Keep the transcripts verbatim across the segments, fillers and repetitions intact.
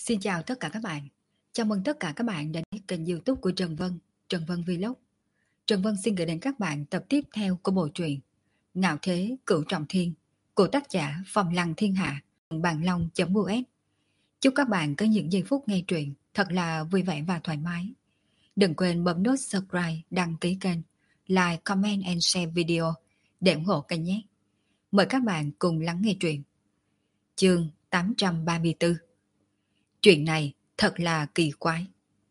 Xin chào tất cả các bạn. Chào mừng tất cả các bạn đến với kênh YouTube của Trần Vân, Trần Vân Vlog. Trần Vân xin gửi đến các bạn tập tiếp theo của bộ truyện Ngạo Thế Cửu Trọng Thiên của tác giả Phong Lăng Thiên Hạ, Bàn Long.u s. Chúc các bạn có những giây phút nghe truyện thật là vui vẻ và thoải mái. Đừng quên bấm nút subscribe, đăng ký kênh, like, comment and share video để ủng hộ kênh nhé. Mời các bạn cùng lắng nghe truyện. Chương tám trăm ba mươi tư. Chuyện này thật là kỳ quái.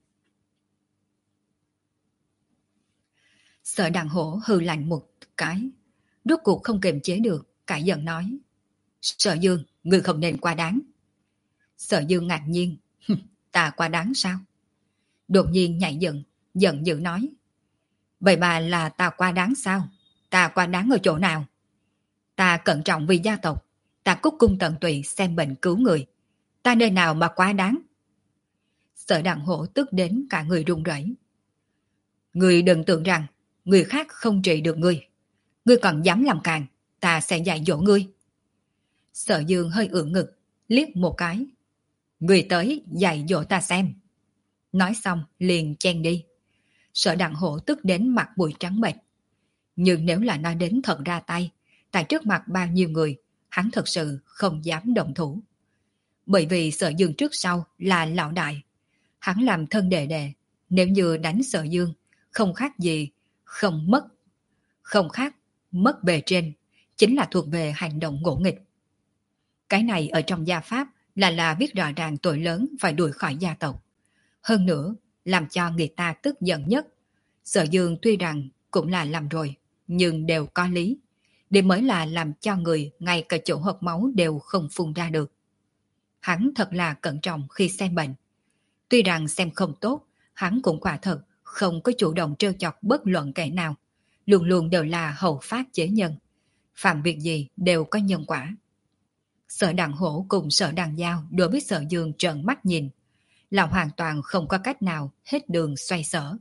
Sở Đằng Hổ hừ lạnh một cái, rốt cuộc không kiềm chế được, cãi giận nói: Sở Dương, ngươi không nên quá đáng. Sở Dương ngạc nhiên: Ta quá đáng sao? Đột nhiên nhảy dựng, giận dữ nói: Vậy mà là ta quá đáng sao? Ta quá đáng ở chỗ nào? Ta cẩn trọng vì gia tộc, ta cúc cung tận tụy xem bệnh cứu người, ta nơi nào mà quá đáng? Sở Đằng Hổ tức đến cả người run rẩy. Ngươi đừng tưởng rằng người khác không trị được ngươi, ngươi còn dám làm càn, ta sẽ dạy dỗ ngươi. Sở Dương hơi ưỡn ngực, liếc một cái: Ngươi tới dạy dỗ ta xem. Nói xong liền chen đi. Sở Đằng Hổ tức đến mặt mũi trắng bệch. Nhưng nếu là nói đến thật ra tay, tại trước mặt bao nhiêu người, hắn thật sự không dám động thủ. Bởi vì Sở Dương trước sau là lão đại, hắn làm thân đệ đệ, nếu như đánh Sở Dương, không khác gì, không mất. Không khác, mất bề trên, chính là thuộc về hành động ngỗ nghịch. Cái này ở trong gia pháp là là viết rõ ràng tội lớn phải đuổi khỏi gia tộc. Hơn nữa, làm cho người ta tức giận nhất. Sở Dương tuy rằng cũng là làm rồi, nhưng đều có lý. Đây mới là làm cho người ngay cả chỗ hộp máu đều không phun ra được. Hắn thật là cẩn trọng khi xem bệnh. Tuy rằng xem không tốt, hắn cũng quả thật không có chủ động trêu chọc bất luận kẻ nào. Luôn luôn đều là hậu phát chế nhân. Phạm việc gì đều có nhân quả. Sở Đằng Hổ cùng Sở Đằng Giao đối với Sở Dương trợn mắt nhìn, là hoàn toàn không có cách nào hết đường xoay sở.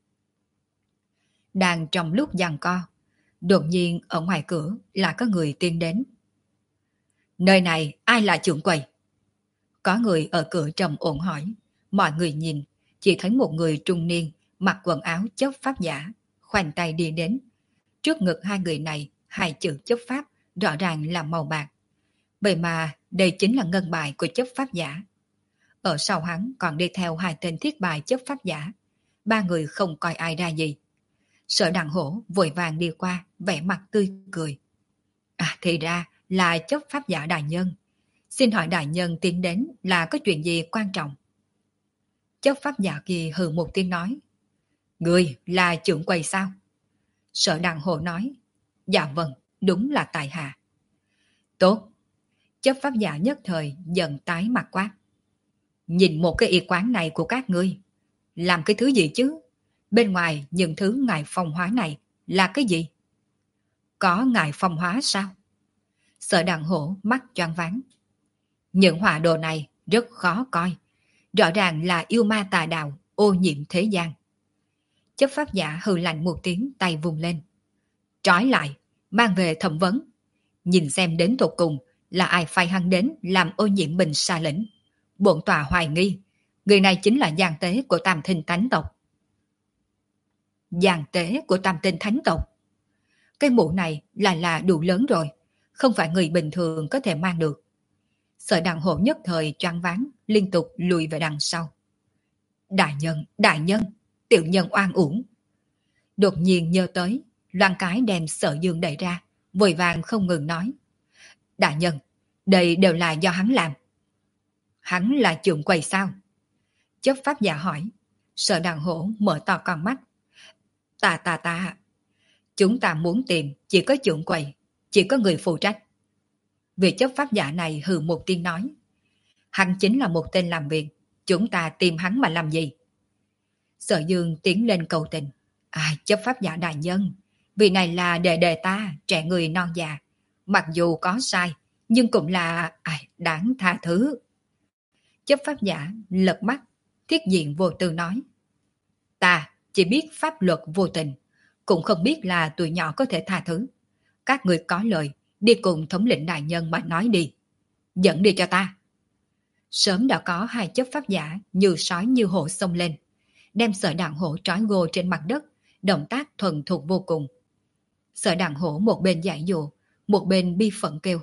Đang trong lúc giằng co, đột nhiên ở ngoài cửa là có người tiến đến. Nơi này ai là trưởng quầy? Có người ở cửa trầm ổn hỏi. Mọi người nhìn, chỉ thấy một người trung niên, mặc quần áo chấp pháp giả, khoanh tay đi đến. Trước ngực hai người này, hai chữ chấp pháp rõ ràng là màu bạc. Vậy mà đây chính là ngân bài của chấp pháp giả. Ở sau hắn còn đi theo hai tên thiết bài chấp pháp giả. Ba người không coi ai ra gì. Sở Đằng Hổ vội vàng đi qua, vẻ mặt tươi cười. À thì ra là chấp pháp giả đại nhân. Xin hỏi đại nhân tiến đến là có chuyện gì quan trọng? Chấp pháp giả kia hừ một tiếng nói. Người là trưởng quầy sao? Sở Đằng Hổ nói. Dạ vâng, đúng là tại hạ. Tốt. Chấp pháp giả nhất thời giận tái mặt quát. Nhìn một cái y quán này của các ngươi, làm cái thứ gì chứ? Bên ngoài những thứ ngài phong hóa này là cái gì? Có ngài phong hóa sao? Sở Đằng Hổ mắt choáng váng. Những họa đồ này rất khó coi. Rõ ràng là yêu ma tà đạo, ô nhiễm thế gian. Chấp pháp giả hừ lạnh một tiếng, tay vùng lên. Trói lại, mang về thẩm vấn. Nhìn xem đến tột cùng là ai phái hắn đến làm ô nhiễm bình sa lĩnh. Bổn tòa hoài nghi, người này chính là giang tế của Tam Tinh Thánh tộc. Giang tế của Tam Tinh Thánh tộc? Cái mũ này là là đủ lớn rồi, không phải người bình thường có thể mang được. Sở Đằng Hổ nhất thời choáng váng, liên tục lùi về đằng sau. Đại nhân, đại nhân, tiểu nhân oan uổng. Đột nhiên nhớ tới, loan cái đem Sở Dương đẩy ra, vội vàng không ngừng nói. Đại nhân, đây đều là do hắn làm. Hắn là trưởng quầy sao? Chấp pháp giả hỏi. Sở Đằng Hổ mở to con mắt. Ta ta ta. Chúng ta muốn tìm chỉ có trưởng quầy, chỉ có người phụ trách. Vị chấp pháp giả này hừ một tiếng nói. Hắn chính là một tên làm việc, chúng ta tìm hắn mà làm gì? Sở Dương tiến lên cầu tình. À, chấp pháp giả đại nhân, vị này là đệ đệ ta, trẻ người non già. Mặc dù có sai, nhưng cũng là à, đáng tha thứ. Chấp pháp giả lật mắt, thiết diện vô tư nói. Ta chỉ biết pháp luật vô tình, cũng không biết là tụi nhỏ có thể tha thứ. Các người có lời, đi cùng thống lĩnh đại nhân mà nói đi. Dẫn đi cho ta. Sớm đã có hai chấp pháp giả như sói như hổ xông lên, đem Sở Đặng Hổ trói gô trên mặt đất, động tác thuần thục vô cùng. Sở Đặng Hổ một bên giải dụ, một bên bi phẫn kêu.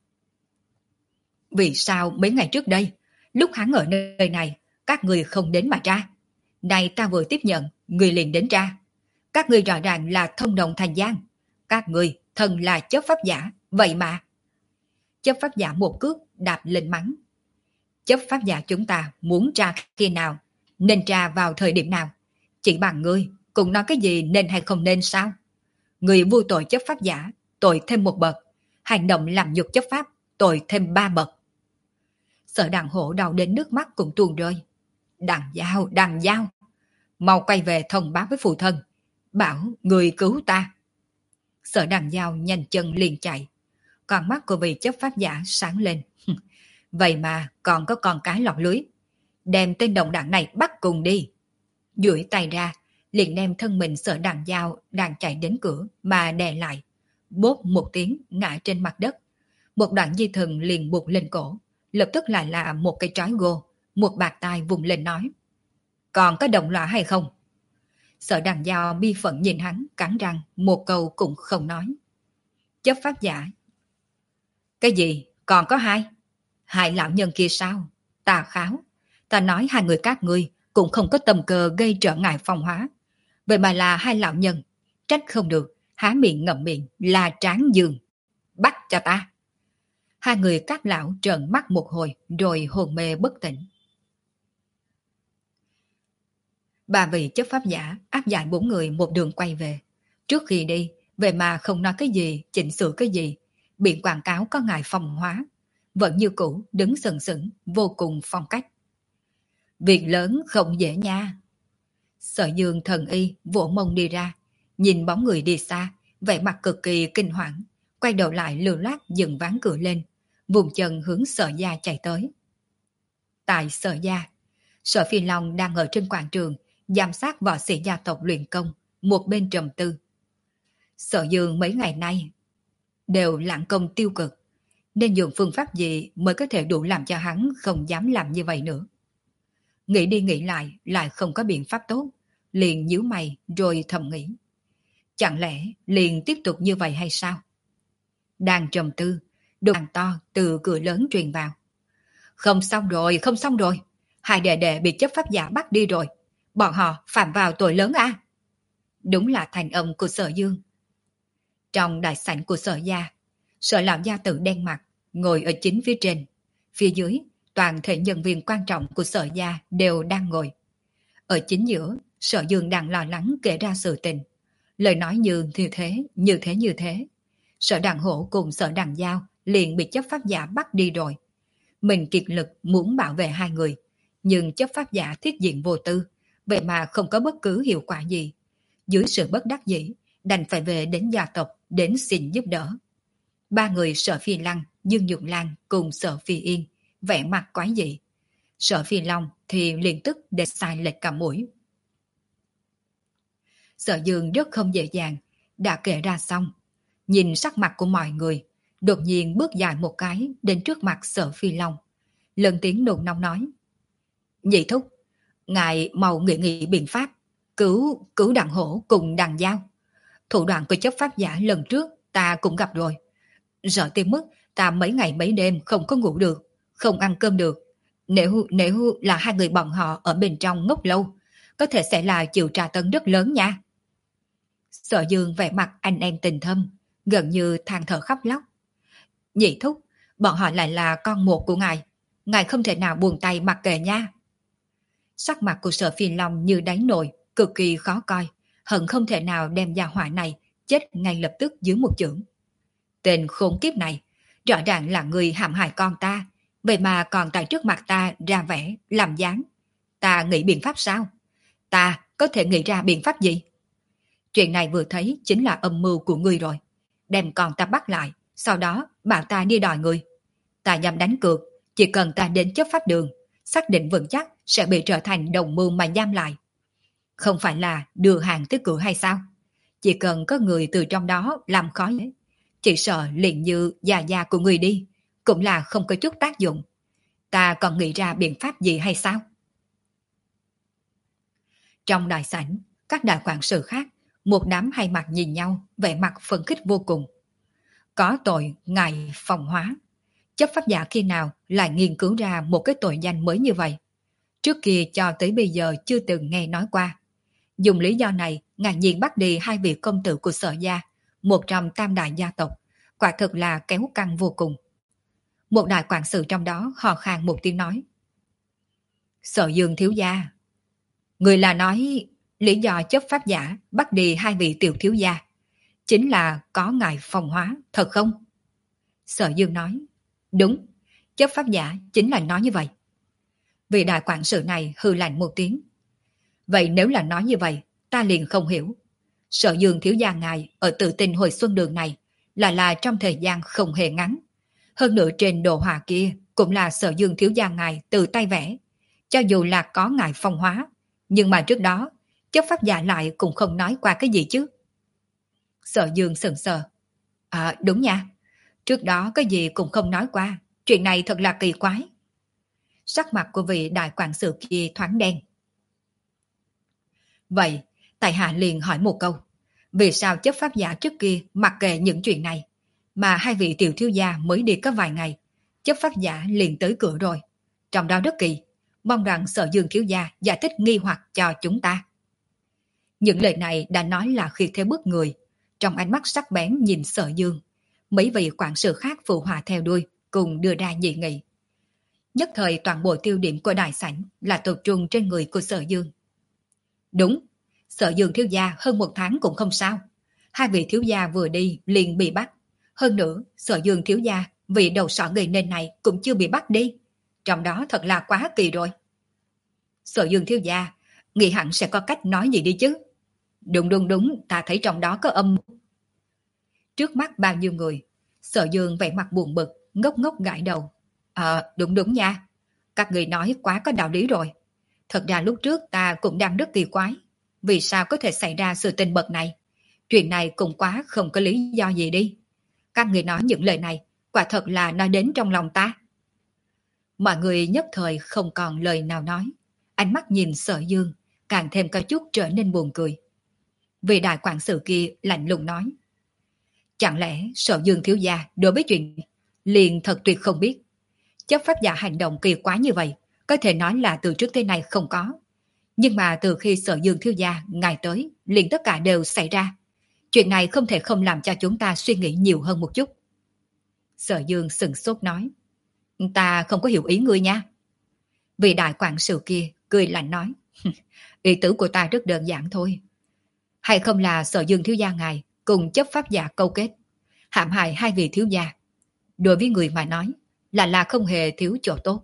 Vì sao mấy ngày trước đây, lúc hắn ở nơi này, các người không đến mà tra? Này ta vừa tiếp nhận, người liền đến tra. Các người rõ ràng là thông đồng thành gian. Các người thần là chấp pháp giả, vậy mà. Chấp pháp giả một cước đạp lên mắng. Chấp pháp giả chúng ta muốn tra khi nào, nên tra vào thời điểm nào. Chỉ bằng ngươi, cũng nói cái gì nên hay không nên sao? Người vô tội chấp pháp giả, tội thêm một bậc. Hành động làm nhục chấp pháp, tội thêm ba bậc. Sở Đặng Hổ đau đến nước mắt cũng tuôn rơi. Đặng Giao, Đặng Giao, mau quay về thông báo với phụ thân, bảo người cứu ta. Sở Đặng Giao nhanh chân liền chạy. Con mắt của vị chấp pháp giả sáng lên. Vậy mà còn có con cái lọt lưới. Đem tên đồng đảng này bắt cùng đi. Duỗi tay ra, liền đem thân mình Sở Đặng Giao đang chạy đến cửa mà đè lại. Bốp một tiếng ngã trên mặt đất. Một đoạn dây thừng liền buộc lên cổ. Lập tức lại là một cây trói gô. Một bạt tai vùng lên nói. Còn có động lõa hay không? Sở Đặng Giao bi phận nhìn hắn, cắn răng, một câu cũng không nói. Chấp pháp giả. Cái gì? Còn có hai? Hai lão nhân kia sao? Ta kháo. Ta nói hai người các ngươi cũng không có tầm cờ gây trở ngại phong hóa. Vậy mà là hai lão nhân. Trách không được, há miệng ngậm miệng là Tráng Dương. Bắt cho ta. Hai người các lão trợn mắt một hồi rồi hồn mê bất tỉnh. Ba vị chấp pháp giả áp giải bốn người một đường quay về. Trước khi đi, về mà không nói cái gì, chỉnh sửa cái gì, biển quảng cáo có ngài phong hóa, vẫn như cũ đứng sừng sững, vô cùng phong cách. Việc lớn không dễ nha. Sở Dương thần y vỗ mông đi ra, nhìn bóng người đi xa, vẻ mặt cực kỳ kinh hoàng, quay đầu lại lưu loát dừng ván cửa lên, vùng chân hướng Sở Gia chạy tới. Tại Sở Gia, Sở Phi Long đang ở trên quảng trường giám sát võ sĩ gia tộc luyện công, một bên trầm tư. Sở Dương mấy ngày nay đều lãng công tiêu cực, nên dùng phương pháp gì mới có thể đủ làm cho hắn không dám làm như vậy nữa. Nghĩ đi nghĩ lại, lại không có biện pháp tốt, liền nhíu mày rồi thầm nghĩ. Chẳng lẽ liền tiếp tục như vậy hay sao? Đang trầm tư, đột ngột to từ cửa lớn truyền vào. Không xong rồi, không xong rồi. Hai đệ đệ bị chấp pháp giả bắt đi rồi. Bọn họ phạm vào tội lớn a. À? Đúng là thành âm của Sở Dương. Trong đại sảnh của Sở Gia, Sở lão gia tử đen mặt, ngồi ở chính phía trên. Phía dưới, toàn thể nhân viên quan trọng của Sở Gia đều đang ngồi. Ở chính giữa, Sở Dương đang lo lắng kể ra sự tình. Lời nói như như thế, như thế như thế. Sở Đặng Hổ cùng Sở Đặng Giao liền bị chấp pháp giả bắt đi rồi. Mình kiệt lực muốn bảo vệ hai người, nhưng chấp pháp giả thiết diện vô tư, vậy mà không có bất cứ hiệu quả gì. Dưới sự bất đắc dĩ, đành phải về đến gia tộc đến xin giúp đỡ. Ba người Sở Phi Lăng, Dương Nhược Lan cùng Sở Phi Yên vẻ mặt quái dị. Sở Phi Long thì liền tức để sai lệch cả mũi. Sở Dương rất không dễ dàng, đã kể ra xong. Nhìn sắc mặt của mọi người, đột nhiên bước dài một cái đến trước mặt Sở Phi Long. Lần tiếng nôn nóng nói. Nhị thúc, ngài mau nghĩ nghĩ biện pháp, cứu, cứu Đặng Hổ cùng Đặng Giao. Thủ đoạn của chấp pháp giả lần trước ta cũng gặp rồi. Sợ tới mức ta mấy ngày mấy đêm không có ngủ được, không ăn cơm được. Nếu, nếu là hai người bọn họ ở bên trong ngốc lâu, có thể sẽ là chịu tra tấn rất lớn nha. Sở Dương vẻ mặt anh em tình thâm, gần như than thở khóc lóc. Nhị thúc, bọn họ lại là con một của ngài. Ngài không thể nào buông tay mặc kệ nha. Sắc mặt của Sở Phi Long như đáy nồi, cực kỳ khó coi, hận không thể nào đem gia hỏa này chết ngay lập tức dưới một chưởng. Tên khốn kiếp này, rõ ràng là người hãm hại con ta, vậy mà còn tại trước mặt ta ra vẻ, làm dáng. Ta nghĩ biện pháp sao? Ta có thể nghĩ ra biện pháp gì? Chuyện này vừa thấy chính là âm mưu của ngươi rồi. Đem con ta bắt lại, sau đó bảo ta đi đòi người. Ta nhằm đánh cược, chỉ cần ta đến chấp pháp đường, xác định vững chắc sẽ bị trở thành đồng mưu mà giam lại. Không phải là đưa hàng tới cửa hay sao? Chỉ cần có người từ trong đó làm khó dễ, chỉ sợ liền như già già của người đi, cũng là không có chút tác dụng. Ta còn nghĩ ra biện pháp gì hay sao? Trong đại sảnh, các đại quản sự khác, một đám hai mặt nhìn nhau, vẻ mặt phấn khích vô cùng. Có tội ngài phòng hóa. Chấp pháp giả khi nào lại nghiên cứu ra một cái tội danh mới như vậy? Trước kia cho tới bây giờ chưa từng nghe nói qua. Dùng lý do này, ngạc nhiên bắt đi hai vị công tử của Sở gia, một trong tam đại gia tộc, quả thực là kéo căng vô cùng. Một đại quản sự trong đó hò khan một tiếng nói. Sở Dương thiếu gia. Người là nói lý do chấp pháp giả bắt đi hai vị tiểu thiếu gia, chính là có ngài phong hóa, thật không? Sở Dương nói. Đúng, chấp pháp giả chính là nói như vậy. Vị đại quản sự này hư lạnh một tiếng. Vậy nếu là nói như vậy, ta liền không hiểu. Sở Dương thiếu gia ngài ở Tự Tinh Hồi Xuân Đường này là là trong thời gian không hề ngắn. Hơn nữa trên đồ họa kia cũng là Sở Dương thiếu gia ngài từ tay vẽ. Cho dù là có ngài phong hóa, nhưng mà trước đó, chấp pháp giả lại cũng không nói qua cái gì chứ. Sở Dương sững sờ. À đúng nha, trước đó cái gì cũng không nói qua, chuyện này thật là kỳ quái. Sắc mặt của vị đại quản sự kia thoáng đen. Vậy, tại hạ liền hỏi một câu, vì sao chấp pháp giả trước kia mặc kệ những chuyện này, mà hai vị tiểu thiếu gia mới đi có vài ngày, chấp pháp giả liền tới cửa rồi. Trong đó rất kỳ, mong rằng Sở Dương thiếu gia giải thích nghi hoặc cho chúng ta. Những lời này đã nói là khi thế bức người, trong ánh mắt sắc bén nhìn Sở Dương. Mấy vị quản sự khác phụ họa theo đuôi, cùng đưa ra dị nghị. Nhất thời toàn bộ tiêu điểm của đại sảnh là tập trung trên người của Sở Dương. Đúng, Sở Dương thiếu gia hơn một tháng cũng không sao. Hai vị thiếu gia vừa đi liền bị bắt. Hơn nữa, Sở Dương thiếu gia vì đầu sọ gây nên này cũng chưa bị bắt đi. Trong đó thật là quá kỳ rồi. Sở Dương thiếu gia, nghĩ hẳn sẽ có cách nói gì đi chứ. Đúng đúng đúng, ta thấy trong đó có âm. Trước mắt bao nhiêu người, Sở Dương vẻ mặt buồn bực, ngốc ngốc gãi đầu. Ờ, đúng đúng nha. Các người nói quá có đạo lý rồi. Thật ra lúc trước ta cũng đang rất kỳ quái. Vì sao có thể xảy ra sự tình bậc này? Chuyện này cũng quá không có lý do gì đi. Các người nói những lời này, quả thật là nói đến trong lòng ta. Mọi người nhất thời không còn lời nào nói. Ánh mắt nhìn Sở Dương, càng thêm có chút trở nên buồn cười. Vị đại quản sự kia lạnh lùng nói. Chẳng lẽ Sở Dương thiếu gia đối với chuyện liền thật tuyệt không biết. Chấp pháp giả hành động kỳ quái như vậy, có thể nói là từ trước tới nay không có. Nhưng mà từ khi Sở Dương thiếu gia ngài tới, liền tất cả đều xảy ra. Chuyện này không thể không làm cho chúng ta suy nghĩ nhiều hơn một chút. Sở Dương sừng sốt nói. Ta không có hiểu ý ngươi nha. Vị đại quản sự kia cười lạnh nói. Ý tứ của ta rất đơn giản thôi. Hay không là Sở Dương thiếu gia ngài cùng chấp pháp giả câu kết, hãm hại hai vị thiếu gia. Đối với người mà nói, là là không hề thiếu chỗ tốt.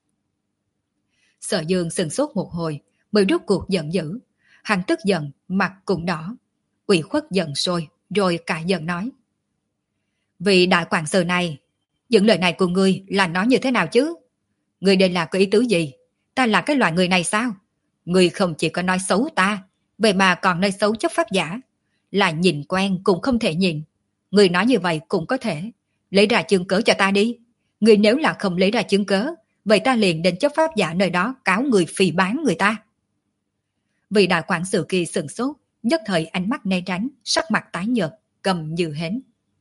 Sở Dương sừng sốt một hồi, mới rút cuộc giận dữ. Hắn tức giận, mặt cũng đỏ, ủy khuất giận sôi, rồi cả giận nói. Vị đại quản sự này, những lời này của ngươi là nói như thế nào chứ? Ngươi đây là có ý tứ gì? Ta là cái loại người này sao? Ngươi không chỉ có nói xấu ta, vậy mà còn nói xấu chấp pháp giả. Là nhìn quen cũng không thể nhìn. Ngươi nói như vậy cũng có thể. Lấy ra chứng cớ cho ta đi. Ngươi nếu là không lấy ra chứng cớ, vậy ta liền đến chấp pháp giả nơi đó cáo người phỉ báng người ta. Vị đại quản sự kia sừng sốt, nhất thời ánh mắt né tránh, sắc mặt tái nhợt, cầm như hến.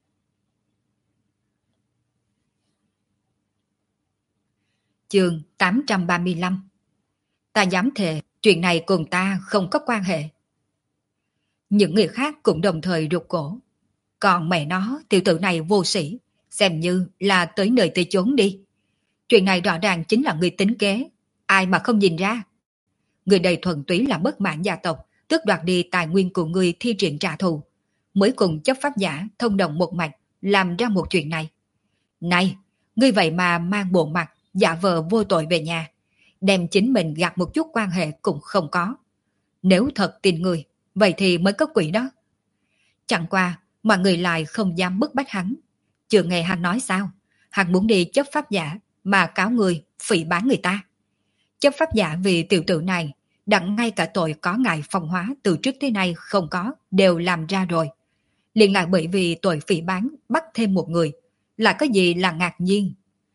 Chương tám trăm ba mươi lăm. Ta dám thề, chuyện này cùng ta không có quan hệ. Những người khác cũng đồng thời rụt cổ. Còn mẹ nó, tiểu tử này vô sĩ, xem như là tới nơi tới chốn đi. Chuyện này rõ ràng chính là người tính kế, ai mà không nhìn ra. Người đây thuần túy là bất mãn gia tộc, tước đoạt đi tài nguyên của người thi triển trả thù, mới cùng chấp pháp giả thông đồng một mạch làm ra một chuyện này. Này, ngươi vậy mà mang bộ mặt giả vờ vô tội về nhà, đem chính mình gạt một chút quan hệ cũng không có. Nếu thật tin người, vậy thì mới có quỷ đó. Chẳng qua, mọi người lại không dám bức bách hắn. Chưa nghe hắn nói sao, hắn muốn đi chấp pháp giả mà cáo người phỉ báng người ta. Chấp pháp giả vì tiểu tử này, đặng ngay cả tội có ngại phong hóa từ trước tới nay không có, đều làm ra rồi. Liền lại bởi vì tội phỉ báng bắt thêm một người, là có gì là ngạc nhiên.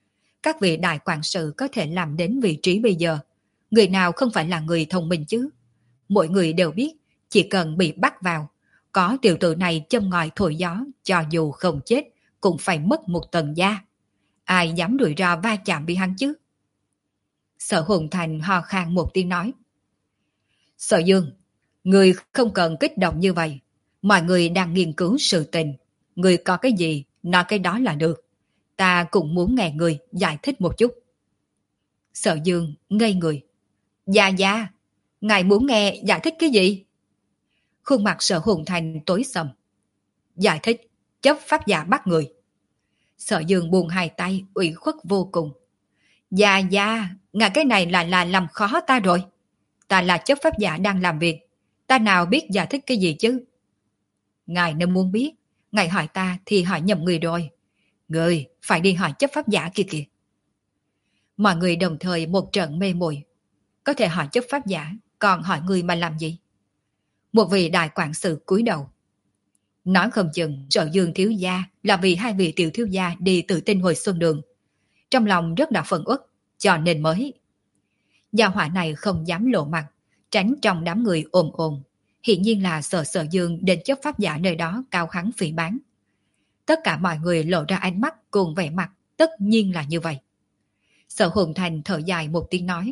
các vị đại quản sự có thể làm đến vị trí bây giờ, người nào không phải là người thông minh chứ? Mỗi người đều biết, chỉ cần bị bắt vào, có tiểu tử này châm ngòi thổi gió, cho dù không chết, cũng phải mất một tầng da. Ai dám đuổi ra va chạm với hắn chứ? Sở Hùng Thành ho khan một tiếng nói. Sở Dương, người không cần kích động như vậy. Mọi người đang nghiên cứu sự tình. Người có cái gì, nói cái đó là được. Ta cũng muốn nghe người giải thích một chút. Sở Dương ngây người. Dạ dạ, ngài muốn nghe giải thích cái gì? Khuôn mặt Sở Hùng Thành tối sầm. Giải thích, chấp pháp giả bắt người. Sở Dương buông hai tay, ủy khuất vô cùng. Dạ dạ, ngài cái này là là làm khó ta rồi. Ta là chấp pháp giả đang làm việc. Ta nào biết giải thích cái gì chứ? Ngài nếu muốn biết, ngài hỏi ta thì hỏi nhầm người rồi. Người phải đi hỏi chấp pháp giả kia kìa. Mọi người đồng thời một trận mê muội. Có thể hỏi chấp pháp giả, còn hỏi người mà làm gì? Một vị đại quản sự cúi đầu. Nói không chừng Sở Dương thiếu gia là vì hai vị tiểu thiếu gia đi tự tin hồi xuân đường. Trong lòng rất là phẫn uất, cho nên mới. Gia hỏa này không dám lộ mặt, tránh trong đám người ồn ồn. Hiện nhiên là sợ Sở Dương đến chấp pháp giả nơi đó cao hứng phỉ bán. Tất cả mọi người lộ ra ánh mắt cùng vẻ mặt, tất nhiên là như vậy. Sở Hùng Thành thở dài một tiếng nói.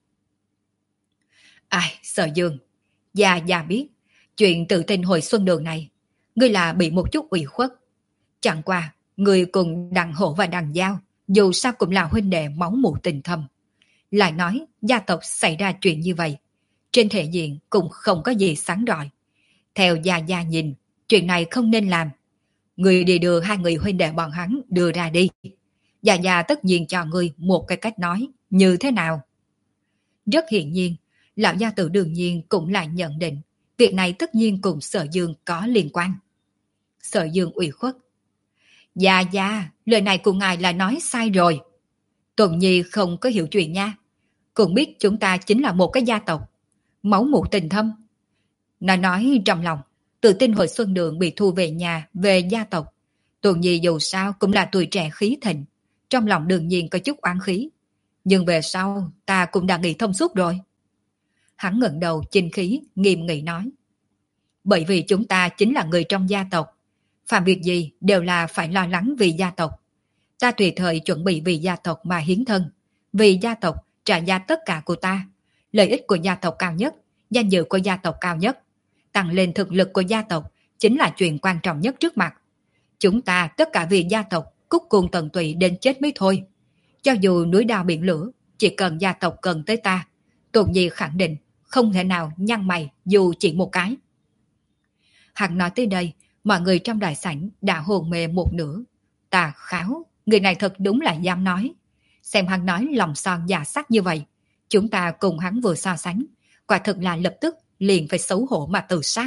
Ai, Sở Dương, già già biết, chuyện tự tin hồi xuân đường này, ngươi là bị một chút ủy khuất. Chẳng qua, ngươi cùng Đằng Hổ và Đằng Giao, dù sao cũng là huynh đệ máu mủ tình thâm. Lại nói, gia tộc xảy ra chuyện như vậy, trên thể diện cũng không có gì sáng rọi. Theo gia gia nhìn, chuyện này không nên làm. Người đi đưa hai người huynh đệ bọn hắn đưa ra đi. Gia gia tất nhiên cho ngươi một cái cách nói, như thế nào? Rất hiển nhiên, lão gia tử đương nhiên cũng lại nhận định, việc này tất nhiên cùng Sở Dương có liên quan. Sở Dương ủy khuất. Gia gia, lời này của ngài là nói sai rồi. Tuần Nhi không có hiểu chuyện nha. Cũng biết chúng ta chính là một cái gia tộc. Máu mủ tình thâm. Nó nói trong lòng, tự tin hồi xuân đường bị thu về nhà, về gia tộc. Tuần Nhi dù sao cũng là tuổi trẻ khí thịnh. Trong lòng đương nhiên có chút oán khí. Nhưng về sau, ta cũng đã nghĩ thông suốt rồi. Hắn ngẩng đầu chinh khí, nghiêm nghị nói. Bởi vì chúng ta chính là người trong gia tộc. Phạm việc gì đều là phải lo lắng vì gia tộc. Ta tùy thời chuẩn bị vì gia tộc mà hiến thân. Vì gia tộc trả giá tất cả của ta. Lợi ích của gia tộc cao nhất, danh dự của gia tộc cao nhất. Tăng lên thực lực của gia tộc chính là chuyện quan trọng nhất trước mặt. Chúng ta tất cả vì gia tộc cúc cùng tận tụy đến chết mới thôi. Cho dù núi đao biển lửa, chỉ cần gia tộc cần tới ta, Tôn Nhi khẳng định không thể nào nhăn mày dù chỉ một cái. Hắn nói tới đây, mọi người trong đại sảnh đã hồn mê một nửa. Tà kháo, người này thật đúng là dám nói. Xem hắn nói lòng son dạ sắc như vậy, chúng ta cùng hắn vừa so sánh, quả thực là lập tức liền phải xấu hổ mà tự sát.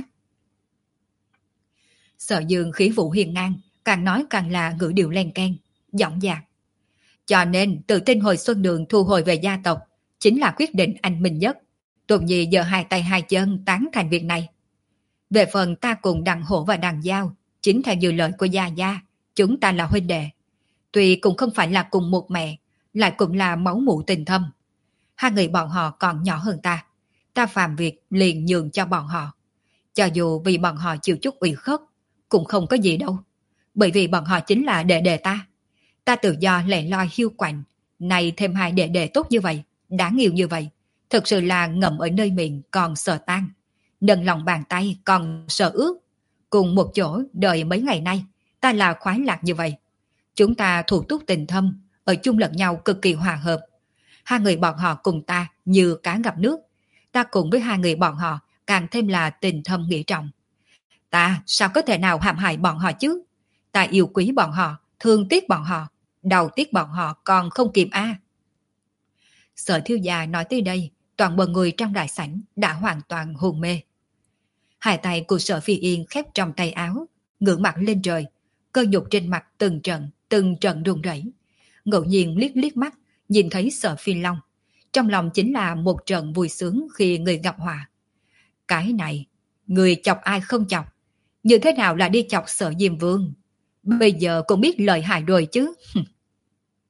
Sở Dương khí vũ hiền ngang, càng nói càng là ngữ điệu len keng, giọng dạc. Cho nên tự tin hồi xuân đường thu hồi về gia tộc, chính là quyết định anh minh nhất. Tuần Nhi giờ hai tay hai chân tán thành việc này. Về phần ta cùng Đằng Hổ và Đằng Giao, chính theo như lời của Gia Gia, chúng ta là huynh đệ. Tuy cũng không phải là cùng một mẹ, lại cũng là máu mủ tình thâm. Hai người bọn họ còn nhỏ hơn ta. Ta phàm việc liền nhường cho bọn họ. Cho dù vì bọn họ chịu chút ủy khuất, cũng không có gì đâu. Bởi vì bọn họ chính là đệ đệ ta. Ta tự do lẻ loi hiu quạnh, này thêm hai đệ đệ tốt như vậy, đáng yêu như vậy. Thực sự là ngậm ở nơi miệng còn sợ tan. Nâng lòng bàn tay còn sợ ướt. Cùng một chỗ đợi mấy ngày nay, ta là khoái lạc như vậy. Chúng ta thủ túc tình thâm, ở chung lẫn nhau cực kỳ hòa hợp. Hai người bọn họ cùng ta như cá gặp nước. Ta cùng với hai người bọn họ càng thêm là tình thâm nghĩa trọng. Ta sao có thể nào hãm hại bọn họ chứ? Ta yêu quý bọn họ, thương tiếc bọn họ, đầu tiếc bọn họ còn không kịp a. À. Sở thiếu gia nói tới đây, toàn bộ người trong đại sảnh đã hoàn toàn hôn mê. Hai tay của Sở Phi Yên khép trong tay áo, ngửa mặt lên trời, cơ nhục trên mặt từng trận, từng trận run rẩy. Ngẫu nhiên liếc liếc mắt, nhìn thấy Sở Phi Long, trong lòng chính là một trận vui sướng khi người gặp họa. Cái này, người chọc ai không chọc, như thế nào là đi chọc Sở Diêm Vương? Bây giờ cũng biết lợi hại rồi chứ.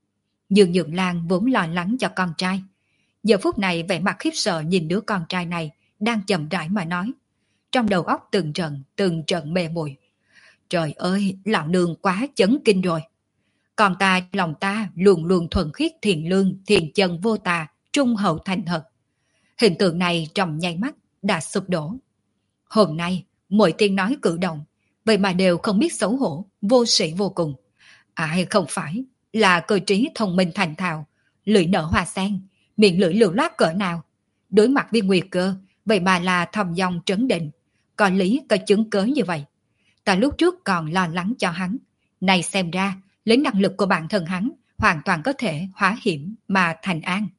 Dương Nhược Lan vốn lo lắng cho con trai. Giờ phút này vẻ mặt khiếp sợ nhìn đứa con trai này đang chậm rãi mà nói. Trong đầu óc từng trận, từng trận mê muội. Trời ơi, lão nương quá chấn kinh rồi. Còn ta, lòng ta luôn luôn thuần khiết thiện lương, thiện chân vô tà, trung hậu thành thật. Hình tượng này trong nháy mắt đã sụp đổ. Hôm nay, mỗi tiếng nói cử động, vậy mà đều không biết xấu hổ, vô sĩ vô cùng. Ai không phải là cơ trí thông minh thành thạo, lưỡi nở hoa sen, miệng lưỡi lưu loát cỡ nào. Đối mặt với nguy cơ, vậy mà là thầm dong trấn định, có lý có chứng cớ như vậy. Ta lúc trước còn lo lắng cho hắn, nay xem ra, lấy năng lực của bản thân hắn, hoàn toàn có thể hóa hiểm mà thành an.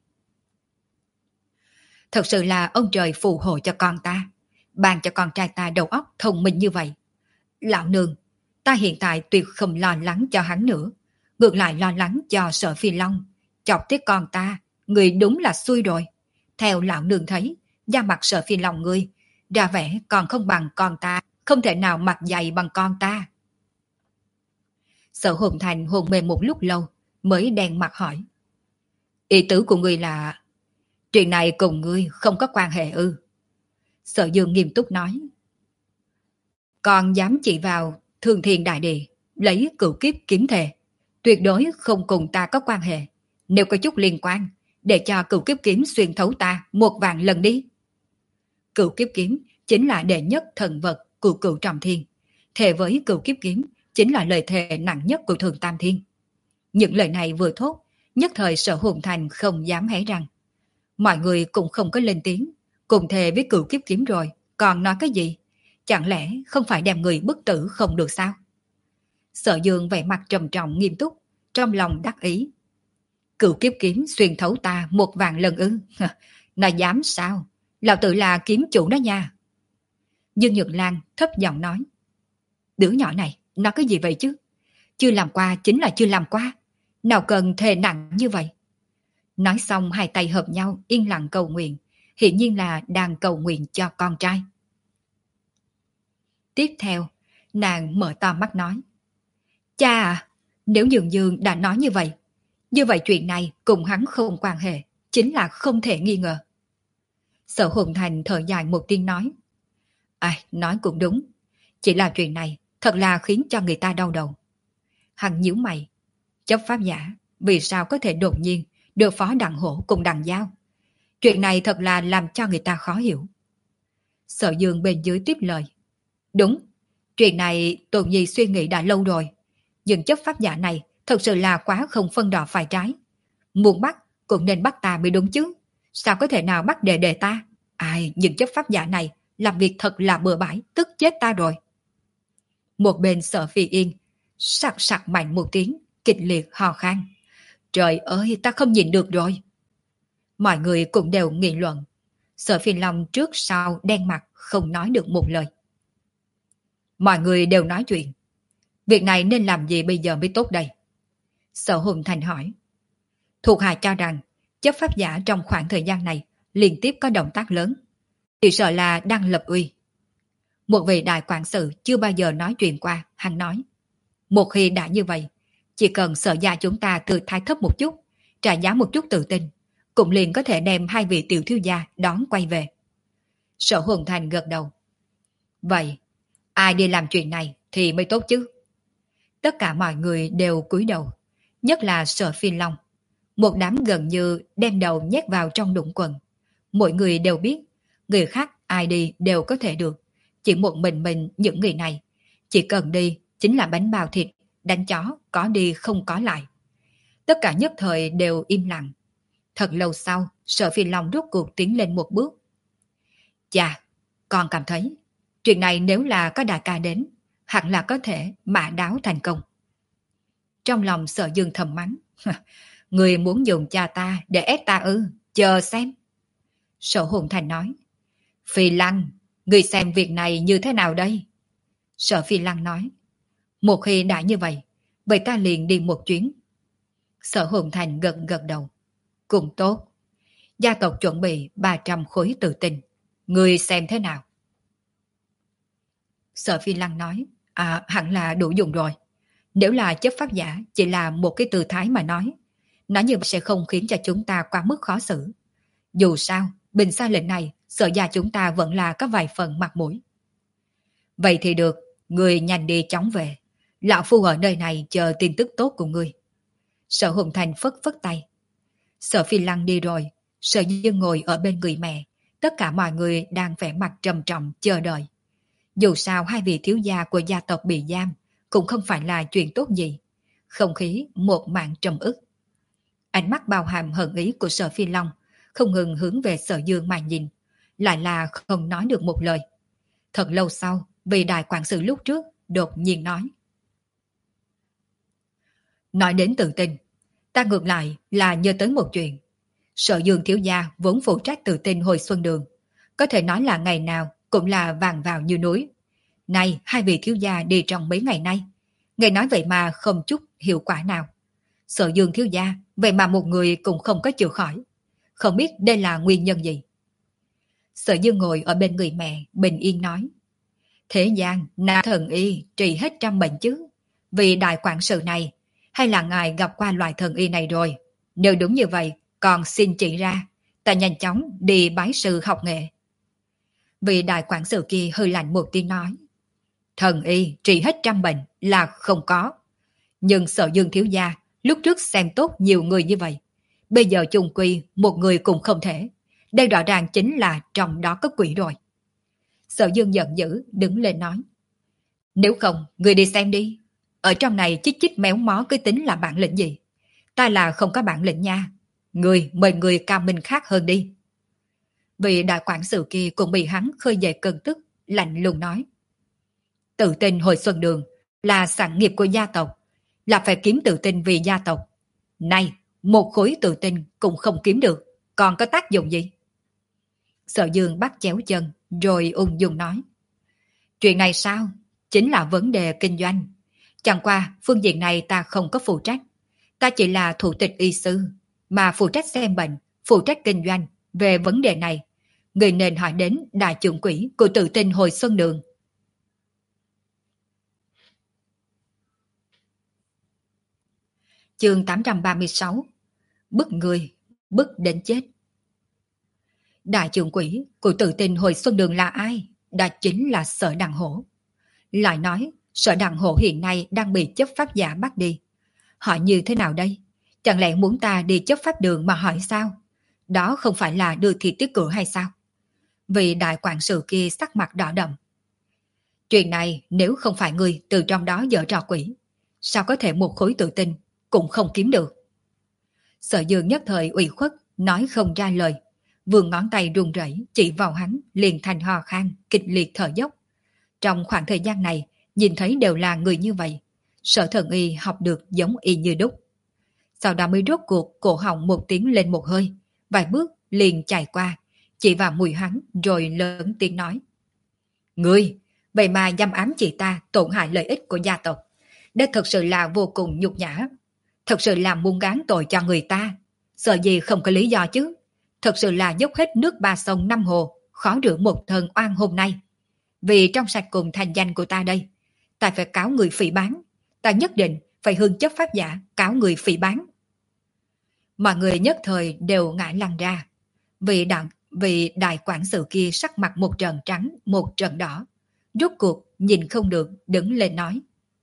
Thật sự là ông trời phù hộ cho con ta, ban cho con trai ta đầu óc thông minh như vậy. Lão nương, ta hiện tại tuyệt không lo lắng cho hắn nữa, ngược lại lo lắng cho Sở Phi Long. Chọc tới con ta, người đúng là xui rồi. Theo lão nương thấy, da mặt Sở Phi Long ngươi, ra vẻ còn không bằng con ta, không thể nào mặt dày bằng con ta. Sở Hồn Thành hồn mê một lúc lâu, mới đen mặt hỏi. Ý tứ của ngươi là, chuyện này cùng ngươi không có quan hệ ư? Sở Dương nghiêm túc nói. Con dám chỉ vào Thương Thiên Đại Địa, lấy cửu kiếp kiếm thề, tuyệt đối không cùng ta có quan hệ. Nếu có chút liên quan, để cho cửu kiếp kiếm xuyên thấu ta một vạn lần đi. Cửu kiếp kiếm chính là đệ nhất thần vật của cửu trọng thiên. Thề với cửu kiếp kiếm chính là lời thề nặng nhất của Thường Tam Thiên. Những lời này vừa thốt, nhất thời Sở Hồn Thành không dám hé răng. Mọi người cũng không có lên tiếng, cùng thề với cửu kiếp kiếm rồi, còn nói cái gì? Chẳng lẽ không phải đem người bức tử không được sao? Sở Dương vẻ mặt trầm trọng nghiêm túc, trong lòng đắc ý. Cửu kiếp kiếm xuyên thấu ta một vạn lần ư? Nó dám sao? Lão tử là kiếm chủ đó nha. Dương Nhược Lan thấp giọng nói. Đứa nhỏ này, nó cái gì vậy chứ? Chưa làm qua chính là chưa làm qua. Nào cần thề nặng như vậy? Nói xong hai tay hợp nhau yên lặng cầu nguyện, hiển nhiên là đang cầu nguyện cho con trai. Tiếp theo, nàng mở to mắt nói. Cha à, nếu Dương Dương đã nói như vậy, như vậy chuyện này cùng hắn không quan hệ, chính là không thể nghi ngờ. Sở Hồn Thành thở dài một tiếng nói. Ai, nói cũng đúng, chỉ là chuyện này thật là khiến cho người ta đau đầu. Hắn nhíu mày, chấp pháp giả, vì sao có thể đột nhiên được phó đặng hổ cùng đặng giao? Chuyện này thật là làm cho người ta khó hiểu. Sở Dương bên dưới tiếp lời. Đúng, chuyện này Tôn Nhi suy nghĩ đã lâu rồi, nhưng chấp pháp giả này thật sự là quá không phân đỏ phải trái. Muốn bắt cũng nên bắt ta mới đúng chứ, sao có thể nào bắt đệ đệ ta? Ai, nhưng chấp pháp giả này làm việc thật là bừa bãi, tức chết ta rồi. Một bên Sở Phi Yên sặc sặc mạnh một tiếng, kịch liệt hò khan. Trời ơi, ta không nhìn được rồi. Mọi người cũng đều nghị luận. Sở Phi Long trước sau đen mặt không nói được một lời. Mọi người đều nói chuyện. Việc này nên làm gì bây giờ mới tốt đây? Sở Hồn Thành hỏi. Thuộc hạ cho rằng chấp pháp giả trong khoảng thời gian này liên tiếp có động tác lớn, thì sợ là đang lập uy. Một vị đại quản sự chưa bao giờ nói chuyện qua, hắn nói. Một khi đã như vậy, chỉ cần Sở gia chúng ta tự thái thấp một chút, trả giá một chút tự tin, cũng liền có thể đem hai vị tiểu thiếu gia đón quay về. Sở Hồn Thành gật đầu. Vậy, ai đi làm chuyện này thì mới tốt chứ? Tất cả mọi người đều cúi đầu, nhất là Sở Phi Long. Một đám gần như đem đầu nhét vào trong đũng quần. Mỗi người đều biết, người khác ai đi đều có thể được. Chỉ một mình mình những người này, chỉ cần đi chính là bánh bao thịt, đánh chó, có đi không có lại. Tất cả nhất thời đều im lặng. Thật lâu sau, Sở Phi Long rút cuộc tiến lên một bước. Chà, con cảm thấy, chuyện này nếu là có đại ca đến, hẳn là có thể mã đáo thành công. Trong lòng Sở Dương thầm mắng. Người muốn dùng cha ta để ép ta ư, chờ xem. Sở Hồn Thành nói. Phi Lăng, người xem việc này như thế nào đây? Sở Phi Lăng nói. Một khi đã như vậy, vậy ta liền đi một chuyến. Sở Hồn Thành gật gật đầu. Cũng tốt. Gia tộc chuẩn bị ba trăm khối tự tin. Người xem thế nào? Sở Phi Lăng nói. À, hẳn là đủ dùng rồi. Nếu là chấp pháp giả chỉ là một cái tư thái mà nói, Nói như vậy sẽ không khiến cho chúng ta quá mức khó xử. Dù sao, bình sai lệnh này, Sở gia chúng ta vẫn là có vài phần mặt mũi. Vậy thì được, người nhanh đi chóng về. Lão phu ở nơi này chờ tin tức tốt của ngươi. Sở Hùng Thành phất phất tay. Sở Phi Lăng đi rồi, Sở Dương ngồi ở bên người mẹ. Tất cả mọi người đang vẻ mặt trầm trọng chờ đợi. Dù sao hai vị thiếu gia của gia tộc bị giam cũng không phải là chuyện tốt gì. Không khí một mảng trầm ức. Ánh mắt bao hàm hận ý của Sở Phi Long không ngừng hướng về Sở Dương mà nhìn, lại là không nói được một lời. Thật lâu sau, vị đại quản sự lúc trước đột nhiên nói. Nói đến tự tin, ta ngược lại là nhớ tới một chuyện. Sở Dương thiếu gia vốn phụ trách tự tin hồi xuân đường, có thể nói là ngày nào cũng là vàng vào như núi. Nay hai vị thiếu gia đi trong mấy ngày nay, nghe nói vậy mà không chút hiệu quả nào. Sở Dương thiếu gia, vậy mà một người cũng không có chịu khỏi. Không biết đây là nguyên nhân gì. Sở Dương ngồi ở bên người mẹ, bình yên nói. Thế gian, na thần y trị hết trăm bệnh chứ. Vì đại quản sự này, hay là ngài gặp qua loại thần y này rồi? Nếu đúng như vậy, còn xin chỉ ra, ta nhanh chóng đi bái sư học nghệ. Vì đại quản sự kia hơi lạnh một tiếng nói. Thần y trị hết trăm bệnh là không có. Nhưng Sở Dương thiếu gia lúc trước xem tốt nhiều người như vậy. Bây giờ chung quy một người cũng không thể. Đây rõ ràng chính là trong đó có quỷ rồi. Sở Dương giận dữ đứng lên nói. Nếu không, người đi xem đi. Ở trong này chích chích méo mó cái tính là bản lĩnh gì? Ta là không có bản lĩnh nha. Người mời người cao minh khác hơn đi. Vị đại quản sự kia cũng bị hắn khơi dậy cơn tức, lạnh lùng nói. Tự tin hồi xuân đường là sản nghiệp của gia tộc, là phải kiếm tự tin vì gia tộc. Nay, một khối tự tin cũng không kiếm được, còn có tác dụng gì? Sở Dương bắt chéo chân, rồi ung dung nói. Chuyện này sao? Chính là vấn đề kinh doanh. Chẳng qua, phương diện này ta không có phụ trách. Ta chỉ là thủ tịch y sư, mà phụ trách xem bệnh, phụ trách kinh doanh. Về vấn đề này, người nên hỏi đến đại trưởng quỹ của tự tin hồi xuân đường. Chương tám trăm ba mươi sáu. Bức người, bức đến chết. Đại trưởng quỹ của tự tin hồi xuân đường là ai? Đó chính là Sở Đằng Hổ. Lại nói, Sở Đằng Hổ hiện nay đang bị chấp pháp giả bắt đi. Hỏi như thế nào đây? Chẳng lẽ muốn ta đi chấp pháp đường mà hỏi sao? Đó không phải là đưa thịt tiết cửa hay sao? Vì đại quản sự kia sắc mặt đỏ đậm. Chuyện này nếu không phải người từ trong đó dở trò quỷ, sao có thể một khối tự tin cũng không kiếm được? Sở Dương nhất thời ủy khuất, nói không ra lời. Vươn ngón tay run rẩy chỉ vào hắn, liền thành hò khan, kịch liệt thở dốc. Trong khoảng thời gian này, nhìn thấy đều là người như vậy. Sở Thần Y học được giống y như đúc. Sau đó mới rốt cuộc cổ họng một tiếng lên một hơi, vài bước liền chạy qua, chỉ vào mùi hắn rồi lớn tiếng nói. Ngươi, vậy mà dăm ám chị ta tổn hại lợi ích của gia tộc. Đây thật sự là vô cùng nhục nhã. Thật sự là muốn gán tội cho người ta. Sợ gì không có lý do chứ. Thật sự là dốc hết nước ba sông năm hồ, khó rửa một thân oan hôm nay. Vì trong sạch cùng thành danh của ta đây, ta phải cáo người phỉ báng. Ta nhất định phải hưng chấp pháp giả cáo người phỉ báng. Mọi người nhất thời đều ngã lăn ra. Vì, đặng, vì đại quản sự kia sắc mặt một trận trắng, một trận đỏ. Rốt cuộc nhìn không được đứng lên nói.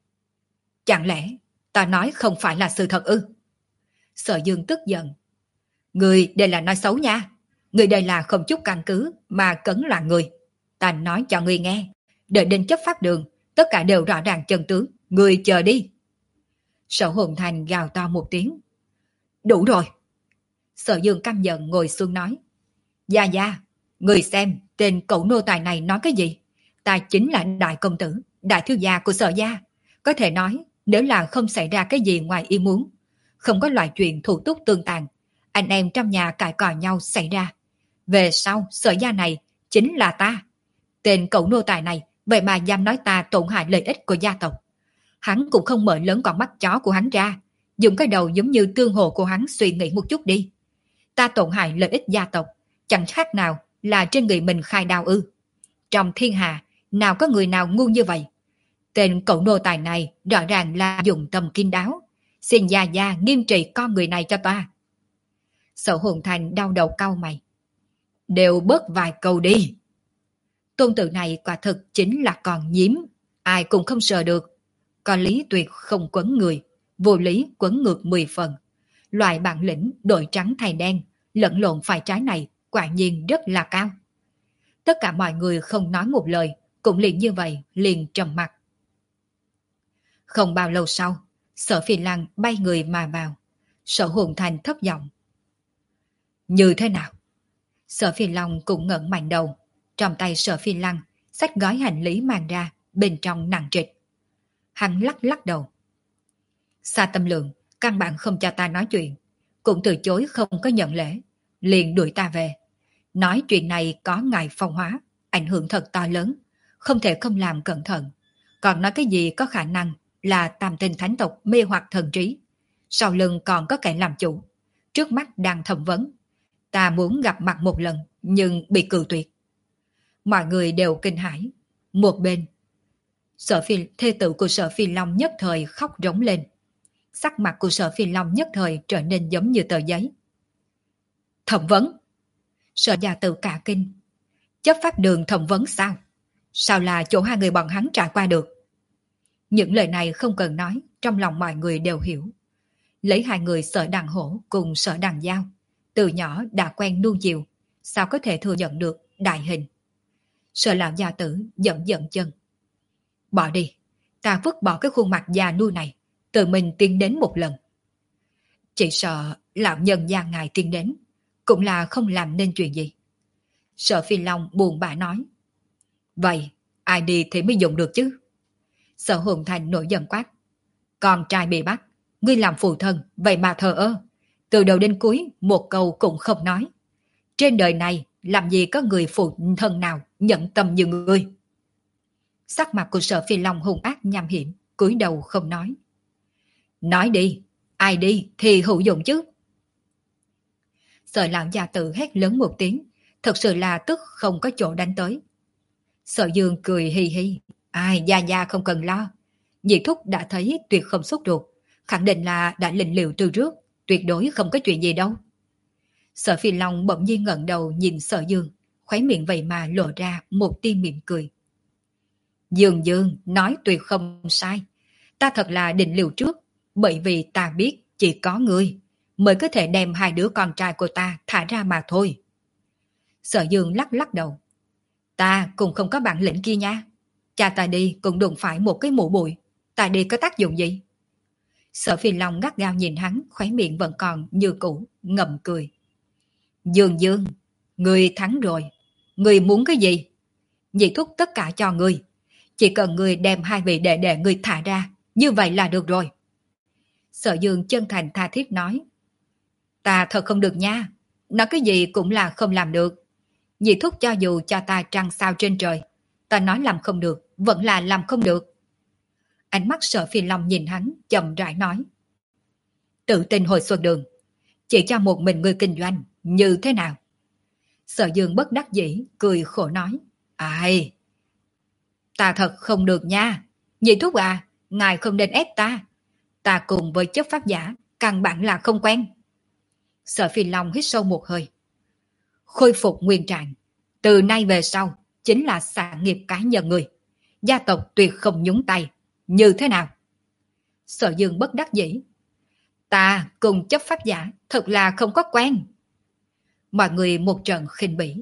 Chẳng lẽ ta nói không phải là sự thật ư? Sở Dương tức giận. Người đây là nói xấu nha. Người đây là không chút căn cứ mà cấn là người. Ta nói cho người nghe. Đợi đến chấp pháp đường, tất cả đều rõ ràng chân tướng. Người chờ đi. Sở Hồn Thành gào to một tiếng. Đủ rồi. Sở Dương căm giận ngồi xuống nói. Gia Gia, người xem tên cậu nô tài này nói cái gì? Ta chính là đại công tử, đại thiếu gia của Sở gia. Có thể nói, nếu là không xảy ra cái gì ngoài ý muốn, không có loại chuyện thủ túc tương tàn, anh em trong nhà cãi cò nhau xảy ra. Về sau, Sở gia này chính là ta. Tên cậu nô tài này, vậy mà dám nói ta tổn hại lợi ích của gia tộc. Hắn cũng không mở lớn con mắt chó của hắn ra, dùng cái đầu giống như tương hồ của hắn suy nghĩ một chút đi. Ta tổn hại lợi ích gia tộc, chẳng khác nào là trên người mình khai đao ư. Trong thiên hạ, nào có người nào ngu như vậy? Tên cậu nô tài này rõ ràng là dùng tâm kín đáo, Xin gia gia nghiêm trị con người này cho ta. Sở Hồn Thành đau đầu cau mày. Đều bớt vài câu đi. Tôn tử này quả thực chính là con nhím, ai cũng không sợ được. Có lý tuyệt không quấn người, vô lý quấn ngược mười phần. Loại bản lĩnh đổi trắng thay đen, lẫn lộn phải trái này quả nhiên rất là cao. Tất cả mọi người không nói một lời, cũng liền như vậy, liền trầm mặc. Không bao lâu sau, Sở Phi Lăng bay người mà vào. Sở Hồn Thành thấp giọng. Như thế nào? Sở Phi Long cũng ngẩng mạnh đầu. Trong tay Sở Phi Lăng, xách gói hành lý mang ra, bên trong nặng trịch. Hắn lắc lắc đầu. Xa Tâm Lượng, căn bản không cho ta nói chuyện, cũng từ chối không có nhận lễ, liền đuổi ta về. Nói chuyện này có ngài phong hóa, ảnh hưởng thật to lớn, không thể không làm cẩn thận. Còn nói cái gì có khả năng là tam tinh thánh tộc mê hoặc thần trí. Sau lưng còn có kẻ làm chủ, trước mắt đang thẩm vấn. Ta muốn gặp mặt một lần, nhưng bị cự tuyệt. Mọi người đều kinh hãi. Một bên, Sở Phi, thê tử của Sở Phi Long nhất thời khóc rống lên. Sắc mặt của Sở Phi Long nhất thời trở nên giống như tờ giấy. Thẩm vấn? Sở gia tử cả kinh. Chấp pháp đường thẩm vấn sao? Sao là chỗ hai người bọn hắn trải qua được? Những lời này không cần nói, trong lòng mọi người đều hiểu. Lấy hai người Sở Đằng Hổ cùng Sở Đằng Giao, từ nhỏ đã quen nuông chiều, sao có thể thừa nhận được đại hình? Sở lão gia tử giận giận chân. Bỏ đi, ta vứt bỏ cái khuôn mặt già nuôi này, tự mình tiến đến một lần. Chỉ sợ lão nhân gia ngài tiến đến, cũng là không làm nên chuyện gì. Sở Phi Long buồn bã nói. Vậy, ai đi thì mới dùng được chứ? Sở Hồn Thành nổi giận quát. Con trai bị bắt, ngươi làm phụ thân, vậy mà thờ ơ. Từ đầu đến cuối, một câu cũng không nói. Trên đời này, làm gì có người phụ thân nào nhận tâm như ngươi? Sắc mặt của Sở Phi Long hung ác nham hiểm, cúi đầu không nói. Nói đi, ai đi thì hữu dụng chứ? Sở lão già tự hét lớn một tiếng, thật sự là tức không có chỗ đánh tới. Sở Dương cười hi hi. Ai, gia gia không cần lo. Nhị thúc đã thấy tuyệt không xúc ruột, khẳng định là đã lĩnh liệu từ trước, tuyệt đối không có chuyện gì đâu. Sở Phi Long bỗng nhiên ngẩng đầu nhìn Sở Dương, khóe miệng vậy mà lộ ra một tia mỉm cười. Dương Dương nói tuyệt không sai, ta thật là định liều trước, bởi vì ta biết chỉ có ngươi mới có thể đem hai đứa con trai của ta thả ra mà thôi. Sở Dương lắc lắc đầu. Ta cũng không có bản lĩnh kia nha. Cha ta đi cũng đụng phải một cái mũ bụi, ta đi có tác dụng gì? Sở Phi Long gắt gao nhìn hắn, khóe miệng vẫn còn như cũ, ngậm cười. Dương Dương, ngươi thắng rồi. Ngươi muốn cái gì? Nhị thúc tất cả cho ngươi. Chỉ cần ngươi đem hai vị đệ đệ ngươi thả ra, như vậy là được rồi. Sở Dương chân thành tha thiết nói. Ta thật không được nha. Nói cái gì cũng là không làm được. Nhị thúc cho dù cho ta trăng sao trên trời, ta nói làm không được, vẫn là làm không được. Ánh mắt Sở Phi Long nhìn hắn, chậm rãi nói. Tự tin hồi xuân đường, chỉ cho một mình ngươi kinh doanh, như thế nào? Sở Dương bất đắc dĩ, cười khổ nói. Ai? Ta thật không được nha. Nhị thúc à, ngài không nên ép ta. Ta cùng với chấp pháp giả, căn bản là không quen. Sở Phi Long hít sâu một hơi. Khôi phục nguyên trạng, từ nay về sau, chính là sản nghiệp cá nhân người. Gia tộc tuyệt không nhúng tay. Như thế nào? Sở Dương bất đắc dĩ. Ta cùng chấp pháp giả thật là không có quen. Mọi người một trận khinh bỉ.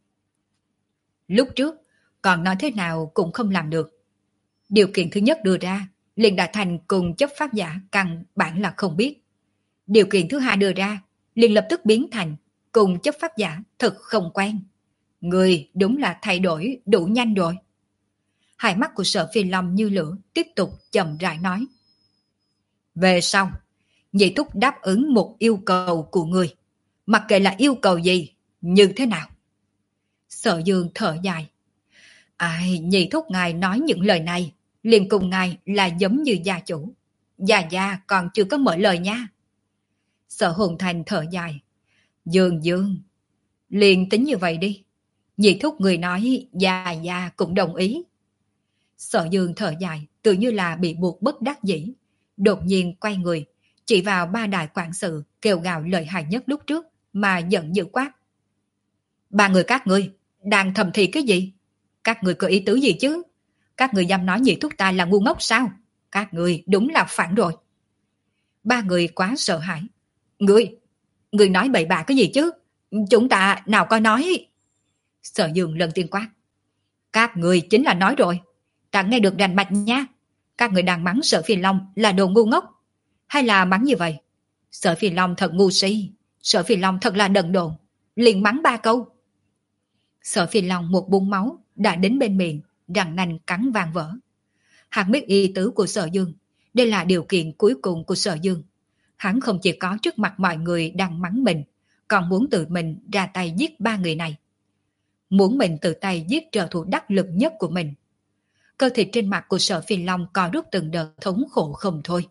Lúc trước, còn nói thế nào cũng không làm được. Điều kiện thứ nhất đưa ra, liền đã thành cùng chấp pháp giả căn bản là không biết. Điều kiện thứ hai đưa ra, liền lập tức biến thành cùng chấp pháp giả thật không quen. Người đúng là thay đổi đủ nhanh rồi. Hai mắt của Sở Phi Long như lửa, tiếp tục chậm rãi nói. Về sau, nhị thúc đáp ứng một yêu cầu của người. Mặc kệ là yêu cầu gì, như thế nào? Sở Dương thở dài. Ai, nhị thúc ngài nói những lời này, liền cùng ngài là giống như gia chủ. Gia gia còn chưa có mở lời nha. Sở Hồn Thành thở dài. Dương Dương, liền tính như vậy đi. Nhị thúc người nói gia gia cũng đồng ý. Sở Dương thở dài, tự như là bị buộc bất đắc dĩ. Đột nhiên quay người, chỉ vào ba đại quản sự kêu gào lợi hại nhất lúc trước mà giận dữ quát. Ba người các ngươi đang thầm thì cái gì? Các người có ý tứ gì chứ? Các người dám nói nhị thúc ta là ngu ngốc sao? Các người đúng là phản rồi. Ba người quá sợ hãi. Ngươi, ngươi nói bậy bạ cái gì chứ? Chúng ta nào có nói. Sở Dương lần tiên quát. Các người chính là nói rồi. Ta nghe được rành mạch nha. Các người đang mắng Sở Phi Long là đồ ngu ngốc. Hay là mắng như vậy? Sở Phi Long thật ngu si. Sở Phi Long thật là đần độn. Liền mắng ba câu. Sở Phi Long một búng máu đã đến bên miệng, răng nanh cắn vang vỡ. Hắn biết ý tứ của Sở Dương. Đây là điều kiện cuối cùng của Sở Dương. Hắn không chỉ có trước mặt mọi người đang mắng mình, còn muốn tự mình ra tay giết ba người này. Muốn mình tự tay giết trợ thủ đắc lực nhất của mình. Cơ thịt trên mặt của Sở Phi Long co rút từng đợt thống khổ không thôi.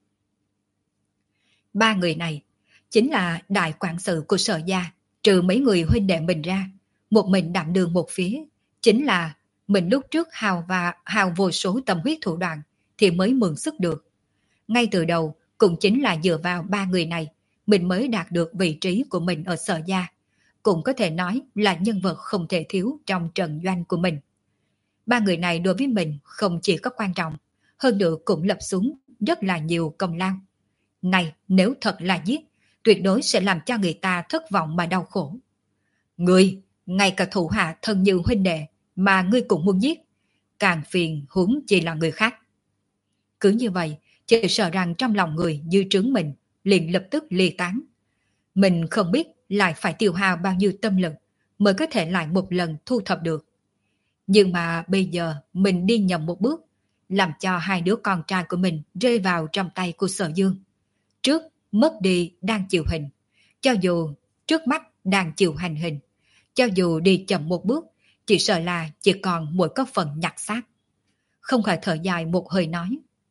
Ba người này chính là đại quản sự của Sở gia, trừ mấy người huynh đệ mình ra, một mình đảm đương một phía, chính là mình lúc trước hào và hào vô số tâm huyết thủ đoạn thì mới mượn sức được. Ngay từ đầu cũng chính là dựa vào ba người này mình mới đạt được vị trí của mình ở Sở gia, cũng có thể nói là nhân vật không thể thiếu trong trận doanh của mình. Ba người này đối với mình không chỉ có quan trọng, hơn nữa cũng lập xuống rất là nhiều công lao. Này, nếu thật là giết, tuyệt đối sẽ làm cho người ta thất vọng mà đau khổ. Ngươi, ngay cả thủ hạ thân như huynh đệ mà ngươi cũng muốn giết, càng phiền huống chỉ là người khác. Cứ như vậy, chỉ sợ rằng trong lòng người dư trướng mình liền lập tức ly tán. Mình không biết lại phải tiêu hao bao nhiêu tâm lực mới có thể lại một lần thu thập được. Nhưng mà bây giờ mình đi nhầm một bước, làm cho hai đứa con trai của mình rơi vào trong tay của Sở Dương. Trước mất đi đang chịu hình, cho dù trước mắt đang chịu hành hình, cho dù đi chậm một bước, chỉ sợ là chỉ còn mỗi có phần nhặt xác. Không khỏi thở dài một hơi nói.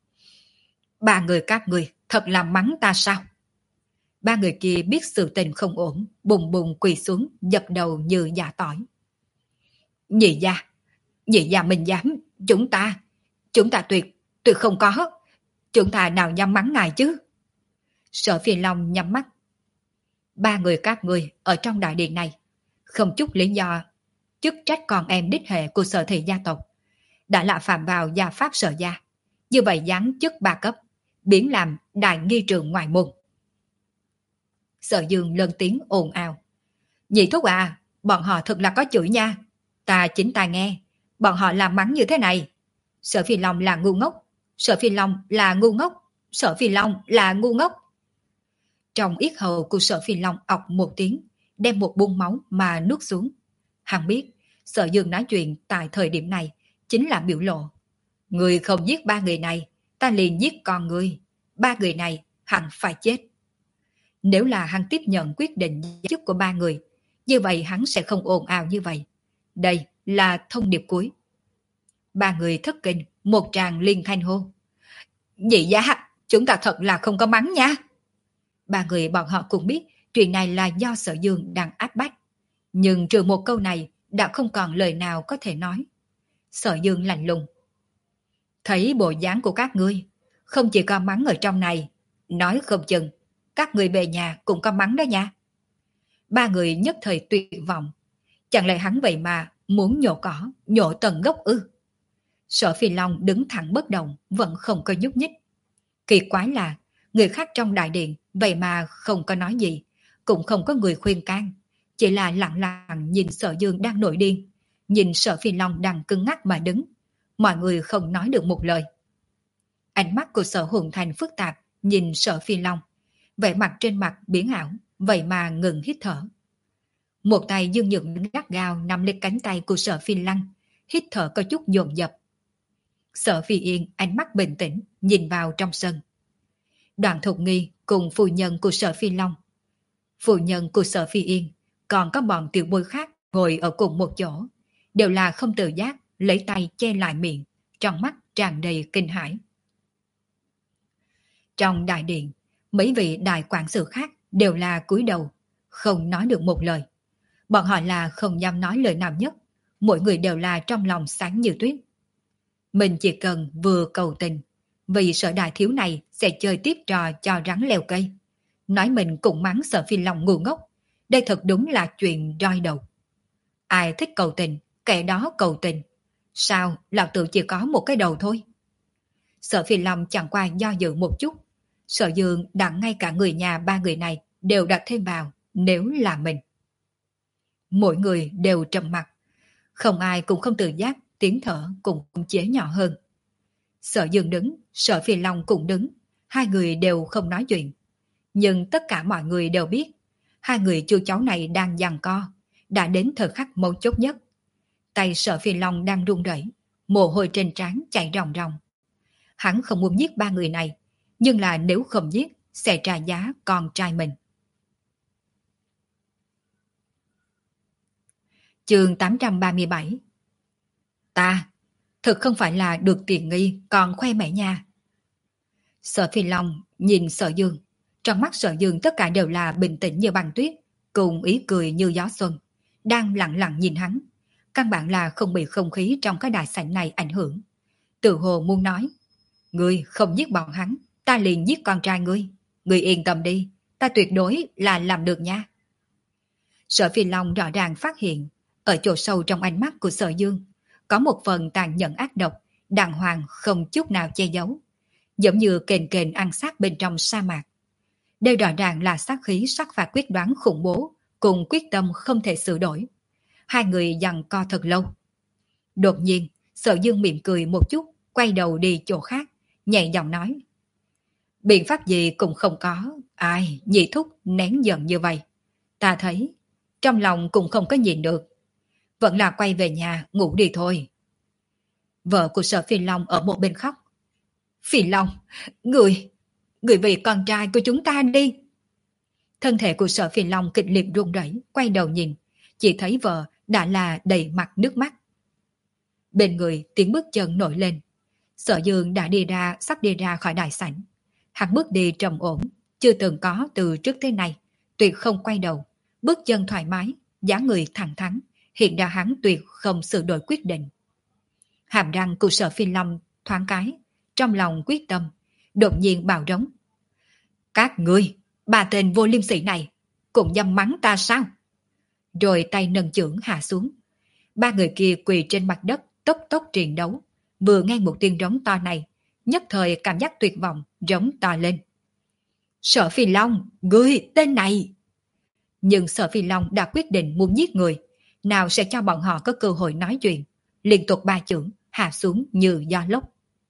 Ba người các người thật là mắng ta sao? Ba người kia biết sự tình không ổn, bùng bùng quỳ xuống, dập đầu như giả tỏi. Nhị gia, nhị gia mình dám, chúng ta, chúng ta tuyệt, tuyệt không có, chúng ta nào dám mắng ngài chứ? Sở Phi Long nhắm mắt. Ba người các người ở trong đại điện này, không chút lý do, chức trách con em đích hệ của Sở thị gia tộc, đã là phạm vào gia pháp Sở gia, như vậy giáng chức ba cấp, biến làm đại nghi trường ngoại môn. Sở Dương lớn tiếng ồn ào. Nhị thúc à, bọn họ thật là có chửi nha. Ta chính tai nghe, bọn họ làm mắng như thế này. Sở Phi Long là ngu ngốc, Sở Phi Long là ngu ngốc, Sở Phi Long là ngu ngốc. Trong yết hầu của Sở Phi Long ọc một tiếng, đem một bung máu mà nuốt xuống. Hắn biết, Sở Dương nói chuyện tại thời điểm này chính là biểu lộ. Người không giết ba người này, ta liền giết con người. Ba người này hẳn phải chết. Nếu là hắn tiếp nhận quyết định chức của ba người, như vậy hắn sẽ không ồn ào như vậy. Đây là thông điệp cuối. Ba người thất kinh, một tràng liên thanh hô. Nhị gia, chúng ta thật là không có mắng nha. Ba người bọn họ cũng biết chuyện này là do Sở Dương đang áp bách. Nhưng trừ một câu này đã không còn lời nào có thể nói. Sở Dương lạnh lùng. Thấy bộ dáng của các ngươi, không chỉ có mắng ở trong này, nói không chừng, các người về nhà cũng có mắng đó nha. Ba người nhất thời tuyệt vọng. Chẳng lẽ hắn vậy mà muốn nhổ cỏ, nhổ tận gốc ư? Sở Phi Long đứng thẳng bất động, vẫn không có nhúc nhích. Kỳ quái là, người khác trong đại điện vậy mà không có nói gì, cũng không có người khuyên can, chỉ là lặng lặng nhìn Sở Dương đang nổi điên, nhìn Sở Phi Long đang cứng ngắc mà đứng. Mọi người không nói được một lời. Ánh mắt của Sở Hùng Thành phức tạp nhìn Sở Phi Long, vẻ mặt trên mặt biến ảo, vậy mà ngừng hít thở. Một tay Dương Nhược gắt gao nắm lấy cánh tay của Sở Phi Lăng, hít thở có chút dồn dập. Sở Phi Yên ánh mắt bình tĩnh nhìn vào trong sân. Đoàn Thục Nghi cùng phu nhân của Sở Phi Long, phu nhân của Sở Phi Yên, còn có bọn tiểu bối khác ngồi ở cùng một chỗ, đều là không tự giác lấy tay che lại miệng, trong mắt tràn đầy kinh hãi. Trong đại điện, mấy vị đại quản sự khác đều là cúi đầu, không nói được một lời. Bọn họ là không dám nói lời nào nhất, mỗi người đều là trong lòng sáng như tuyết. Mình chỉ cần vừa cầu tình, vì sợ đại thiếu này sẽ chơi tiếp trò cho rắn leo cây. Nói mình cũng mắng Sở Phi Long ngu ngốc. Đây thật đúng là chuyện roi đầu. Ai thích cầu tình, kẻ đó cầu tình. Sao, lão tử chỉ có một cái đầu thôi? Sở Phi Long chẳng qua do dự một chút. Sở Dương đã ngay cả người nhà ba người này đều đặt thêm vào nếu là mình. Mỗi người đều trầm mặc. Không ai cũng không tự giác, tiếng thở cũng chế nhỏ hơn. Sở Dương đứng, Sở Phi Long cũng đứng. Hai người đều không nói chuyện. Nhưng tất cả mọi người đều biết hai người chú cháu này đang giằng co, đã đến thời khắc mấu chốt nhất. Tay Sở Phi Long đang run rẩy, mồ hôi trên trán chảy ròng ròng. Hắn không muốn giết ba người này, nhưng là nếu không giết sẽ trả giá con trai mình. Chương tám trăm ba mươi bảy. Ta, thực không phải là được tiền nghi còn khoe mẽ nha. Sở Phi Long nhìn Sở Dương, trong mắt Sở Dương tất cả đều là bình tĩnh như băng tuyết, cùng ý cười như gió xuân, đang lặng lặng nhìn hắn. Căn bản là không bị không khí trong cái đại sảnh này ảnh hưởng. Tự hồ muốn nói, ngươi không giết bọn hắn, ta liền giết con trai ngươi. Ngươi yên tâm đi, ta tuyệt đối là làm được nha. Sở Phi Long rõ ràng phát hiện, ở chỗ sâu trong ánh mắt của Sở Dương, có một phần tàn nhẫn ác độc, đàng hoàng không chút nào che giấu. Giống như kền kền ăn sát bên trong sa mạc. Đây rõ ràng là sát khí sắc phạt quyết đoán khủng bố, cùng quyết tâm không thể sửa đổi. Hai người giằng co thật lâu. Đột nhiên, Sở Dương mỉm cười một chút, quay đầu đi chỗ khác, nhẹ giọng nói. Biện pháp gì cũng không có, ai, nhị thúc nén giận như vậy. Ta thấy, trong lòng cũng không có nhìn được. Vẫn là quay về nhà, ngủ đi thôi. Vợ của Sở Phi Long ở một bên khóc. Phi Long, người, người vì con trai của chúng ta đi. Thân thể của Sở Phi Long kịch liệt run rẩy, quay đầu nhìn, chỉ thấy vợ đã là đầy mặt nước mắt. Bên người tiếng bước chân nổi lên. Sở Dương đã đi ra, sắp đi ra khỏi đại sảnh. Hắn bước đi trầm ổn, chưa từng có từ trước thế này, tuyệt không quay đầu, bước chân thoải mái, dáng người thẳng thắn, hiện ra hắn tuyệt không sửa đổi quyết định. Hàm răng của Sở Phi Long thoáng cái, trong lòng quyết tâm, đột nhiên bạo rống. Các ngươi, ba tên vô liêm sỉ này, cũng dám mắng ta sao? Rồi tay nâng chưởng hạ xuống. Ba người kia quỳ trên mặt đất, tốc tốc chiến đấu. Vừa nghe một tiếng rống to này, nhất thời cảm giác tuyệt vọng, rống to lên. Sở Phi Long, ngươi tên này! Nhưng Sở Phi Long đã quyết định muốn giết người, nào sẽ cho bọn họ có cơ hội nói chuyện. Liên tục ba chưởng hạ xuống như gió lốc.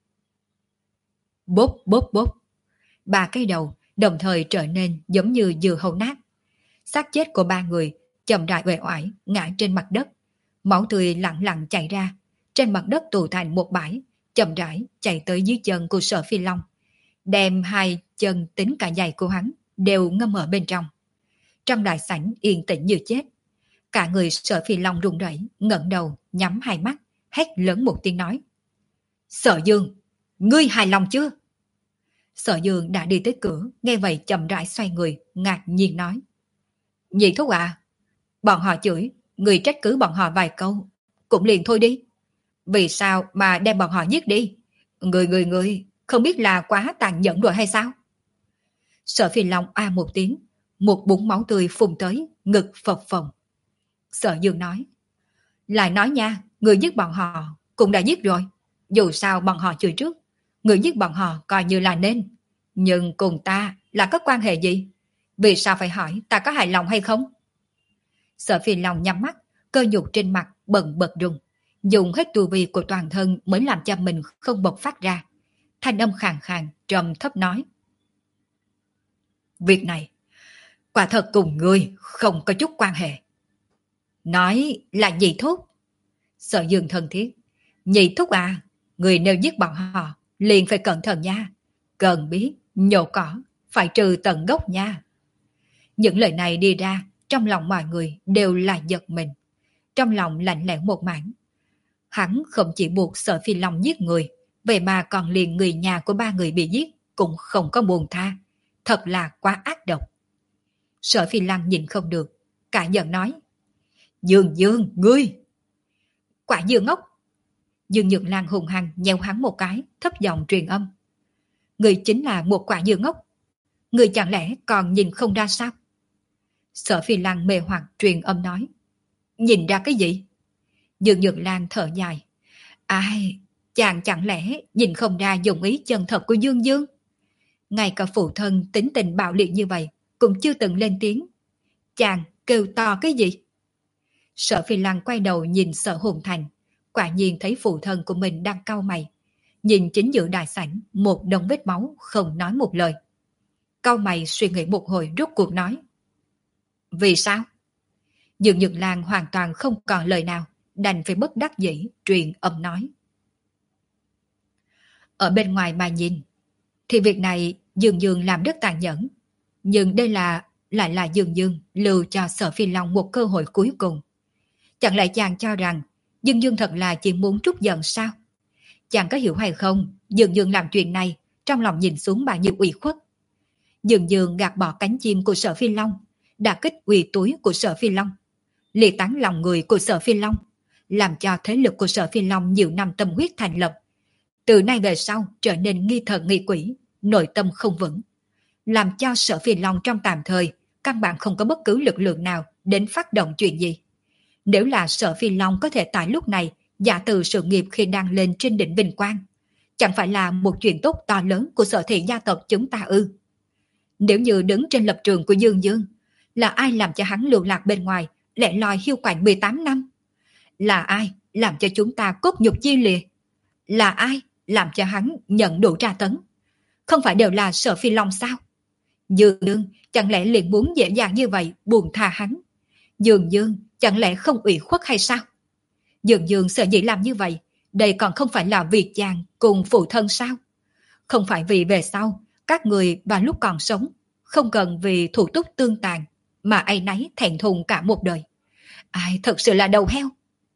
Bốp bốp bốp. Ba cái đầu đồng thời trở nên giống như dừa hầu nát. Xác chết của ba người chậm rãi uể oải ngã trên mặt đất. Máu tươi lặng lặng chảy ra. Trên mặt đất tụ thành một bãi, chậm rãi chạy tới dưới chân của Sở Phi Long. Đem hai chân tính cả giày của hắn đều ngâm ở bên trong. Trong đại sảnh yên tĩnh như chết. Cả người Sở Phi Long run rẩy, ngẩng đầu, nhắm hai mắt, hét lớn một tiếng nói. Sở Dương, ngươi hài lòng chưa? Sở Dương đã đi tới cửa, nghe vậy chậm rãi xoay người, ngạc nhiên nói. Nhị thúc à, bọn họ chửi, người trách cứ bọn họ vài câu, cũng liền thôi đi. Vì sao mà đem bọn họ giết đi? Người người người, không biết là quá tàn nhẫn rồi hay sao? Sở Phi Long a một tiếng, một búng máu tươi phun tới, ngực phập phồng. Sở Dương nói. Lại nói nha, người giết bọn họ cũng đã giết rồi. Dù sao bọn họ chửi trước, người giết bọn họ coi như là nên. Nhưng cùng ta là có quan hệ gì? Vì sao phải hỏi ta có hài lòng hay không? Sở Phi Long nhắm mắt, cơ nhục trên mặt bần bật rung, dùng hết tu vi của toàn thân mới làm cho mình không bộc phát ra. Thanh âm khàn khàn, trầm thấp nói. Việc này, quả thật cùng ngươi không có chút quan hệ. Nói là nhị thúc. Sở Dương thân thiết. Nhị thúc à, người nếu giết bọn họ, liền phải cẩn thận nha. Cần biết, nhổ cỏ, phải trừ tận gốc nha. Những lời này đi ra, trong lòng mọi người đều là giật mình. Trong lòng lạnh lẽo một mảng. Hắn không chỉ buộc Sở Phi Long giết người, vậy mà còn liền người nhà của ba người bị giết, cũng không có buồn tha. Thật là quá ác độc. Sở Phi Long nhìn không được, cả giận nói. Dương Dương, ngươi! Quả Dương ngốc! Dương Nhược Lan hùng hăng nheo hắn một cái, thấp giọng truyền âm. Người chính là một quả dưa ngốc. Người chẳng lẽ còn nhìn không ra sao? Sở Phi Lăng mê hoặc truyền âm nói. Nhìn ra cái gì? Dương Nhược Lan thở dài. Ai, chàng chẳng lẽ nhìn không ra dụng ý chân thật của Dương Dương? Ngay cả phụ thân tính tình bạo liệt như vậy cũng chưa từng lên tiếng. Chàng kêu to cái gì? Sở Phi Lăng quay đầu nhìn Sở Hồn Thành, quả nhiên thấy phụ thân của mình đang cau mày. Nhìn chính giữa đại sảnh một đống vết máu, không nói một lời. Cau mày suy nghĩ một hồi, rốt cuộc nói. Vì sao? Dương Nhược Lan hoàn toàn không còn lời nào, đành phải bất đắc dĩ truyền âm nói. Ở bên ngoài mà nhìn thì việc này Dương Dương làm rất tàn nhẫn, nhưng đây là lại là Dương Dương lưu cho Sở Phi Long một cơ hội cuối cùng. Chẳng lẽ chàng cho rằng Dương Dương thật là chỉ muốn trút giận sao? Chàng có hiểu hay không, Dương Dương làm chuyện này trong lòng nhìn xuống bao nhiêu ủy khuất. Dương Dương gạt bỏ cánh chim của Sở Phi Long, đả kích uy túi của Sở Phi Long, lìa tán lòng người của Sở Phi Long, làm cho thế lực của Sở Phi Long nhiều năm tâm huyết thành lập từ nay về sau trở nên nghi thần nghi quỷ, nội tâm không vững, làm cho Sở Phi Long trong tạm thời căn bản không có bất cứ lực lượng nào đến phát động chuyện gì. Nếu là Sở Phi Long có thể tại lúc này giả từ sự nghiệp khi đang lên trên đỉnh vinh quang, chẳng phải là một chuyện tốt to lớn của Sở thị gia tộc chúng ta ư? Nếu như đứng trên lập trường của Dương Dương, là ai làm cho hắn lưu lạc bên ngoài, lẻ loi hiu quạnh mười tám năm? Là ai làm cho chúng ta cốt nhục chia lìa? Là ai làm cho hắn nhận đủ tra tấn? Không phải đều là Sở Phi Long sao? Dương Dương chẳng lẽ liền muốn dễ dàng như vậy buông tha hắn? Dương Dương chẳng lẽ không ủy khuất hay sao? Dương Dương sợ dĩ làm như vậy, đây còn không phải là vì chàng cùng phụ thân sao? Không phải vì về sau các người vào lúc còn sống không cần vì thủ túc tương tàn mà áy náy thẹn thùng cả một đời. Ai thật sự là đầu heo.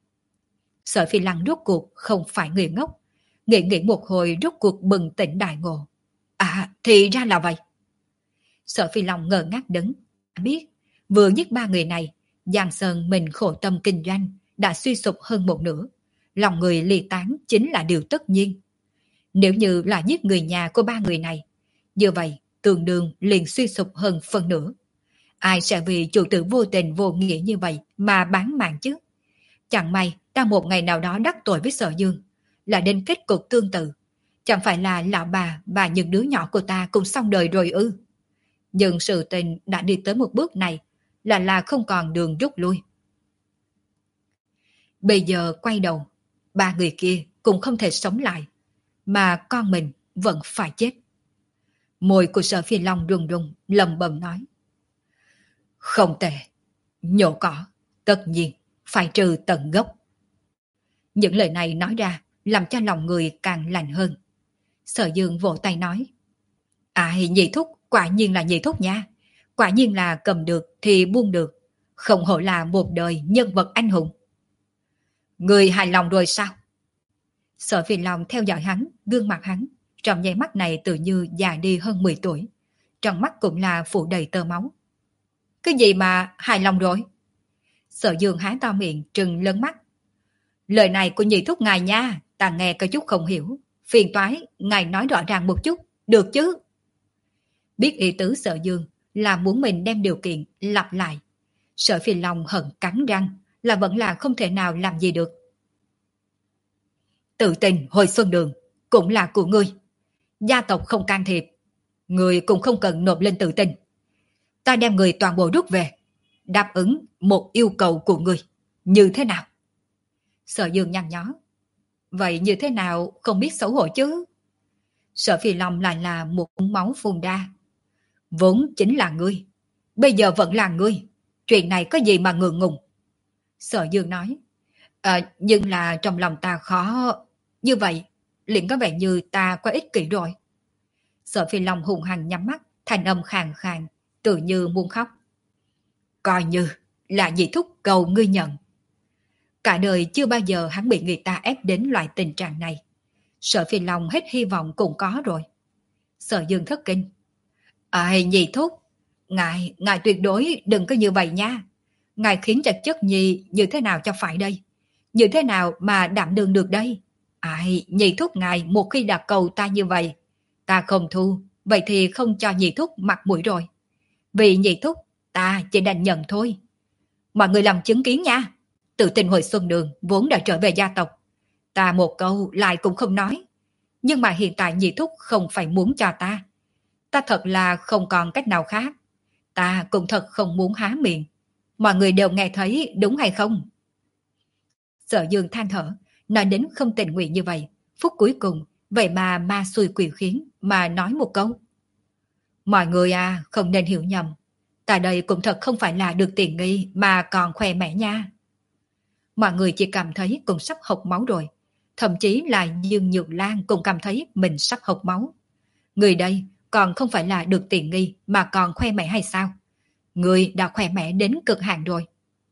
Sở Phi Lăng rốt cuộc không phải người ngốc, nghĩ nghĩ một hồi rốt cuộc bừng tỉnh đại ngộ. À, thì ra là vậy. Sở Phi Long ngơ ngác đứng, biết vừa giết ba người này, Giang Sơn mình khổ tâm kinh doanh đã suy sụp hơn một nửa, lòng người ly tán chính là điều tất nhiên. Nếu như là giết người nhà của ba người này, như vậy tương đương liền suy sụp hơn phần nửa. Ai sẽ vì chủ tử vô tình vô nghĩa như vậy mà bán mạng chứ? Chẳng may ta một ngày nào đó đắc tội với Sở Dương, là đến kết cục tương tự, chẳng phải là lão bà và những đứa nhỏ của ta cũng xong đời rồi ư? Nhưng sự tình đã đi tới một bước này là là không còn đường rút lui. Bây giờ quay đầu, ba người kia cũng không thể sống lại, mà con mình vẫn phải chết. Môi của Sở Phi Long run run lầm bầm nói. Không tệ, nhổ cỏ, tất nhiên phải trừ tận gốc. Những lời này nói ra làm cho lòng người càng lạnh hơn. Sở Dương vỗ tay nói. Ai, nhị thúc, quả nhiên là nhị thúc nha. Quả nhiên là cầm được thì buông được. Không hổ là một đời nhân vật anh hùng. Người hài lòng rồi sao? Sở Phi Long theo dõi hắn, gương mặt hắn trong nháy mắt này tự như già đi hơn mười tuổi. Trong mắt cũng là phủ đầy tơ máu. Cái gì mà hài lòng rồi? Sở Dương há to miệng trừng lớn mắt. Lời này của nhị thúc ngài nha, ta nghe có chút không hiểu. Phiền toái, ngài nói rõ ràng một chút, được chứ? Biết ý tứ Sở Dương là muốn mình đem điều kiện lặp lại. Sở Phi Long hận cắn răng là vẫn là không thể nào làm gì được. Tự tình hồi xuân đường cũng là của ngươi. Gia tộc không can thiệp, ngươi cũng không cần nộp lên tự tình. Ta đem người toàn bộ rút về, đáp ứng một yêu cầu của ngươi. Như thế nào? Sở Dương nhăn nhó. Vậy như thế nào không biết xấu hổ chứ? Sở Phi Long lại là một ống máu phun ra. Vốn chính là ngươi, bây giờ vẫn là ngươi. Chuyện này có gì mà ngượng ngùng? Sở Dương nói. À, nhưng là trong lòng ta khó. Như vậy, liền có vẻ như ta quá ích kỷ rồi. Sở Phi Long hùng hăng nhắm mắt, thanh âm khàn khàn, tự như muốn khóc. Coi như là nhị thúc cầu ngươi nhận. Cả đời chưa bao giờ hắn bị người ta ép đến loại tình trạng này. Sở Phi Long hết hy vọng cũng có rồi. Sở Dương thất kinh. Ai nhị thúc, ngài, ngài tuyệt đối đừng có như vậy nha. Ngài khiến cho chất nhi như thế nào cho phải đây? Như thế nào mà đảm đương được đây? Ai, nhị thúc ngài một khi đã cầu ta như vậy, Ta không thu, vậy thì không cho nhị thúc mặt mũi rồi. Vì nhị thúc, ta chỉ đành nhận thôi. Mọi người làm chứng kiến nha. Tự tình hồi xuân đường vốn đã trở về gia tộc. Ta một câu lại cũng không nói. Nhưng mà hiện tại nhị thúc không phải muốn cho ta. Ta thật là không còn cách nào khác. Ta cũng thật không muốn há miệng. Mọi người đều nghe thấy đúng hay không? Sở Dương than thở, nói đến không tình nguyện như vậy. Phút cuối cùng, vậy mà ma xui quỷ khiến mà nói một câu. Mọi người à, không nên hiểu nhầm. Ta đây cũng thật không phải là được tiền nghi mà còn khoe mẽ nha. Mọi người chỉ cảm thấy cũng sắp hộc máu rồi. Thậm chí là Dương Nhược Lan cũng cảm thấy mình sắp hộc máu. Người đây còn không phải là được tiền nghi mà còn khoe mẽ hay sao? Người đã khoe mẽ đến cực hạn rồi.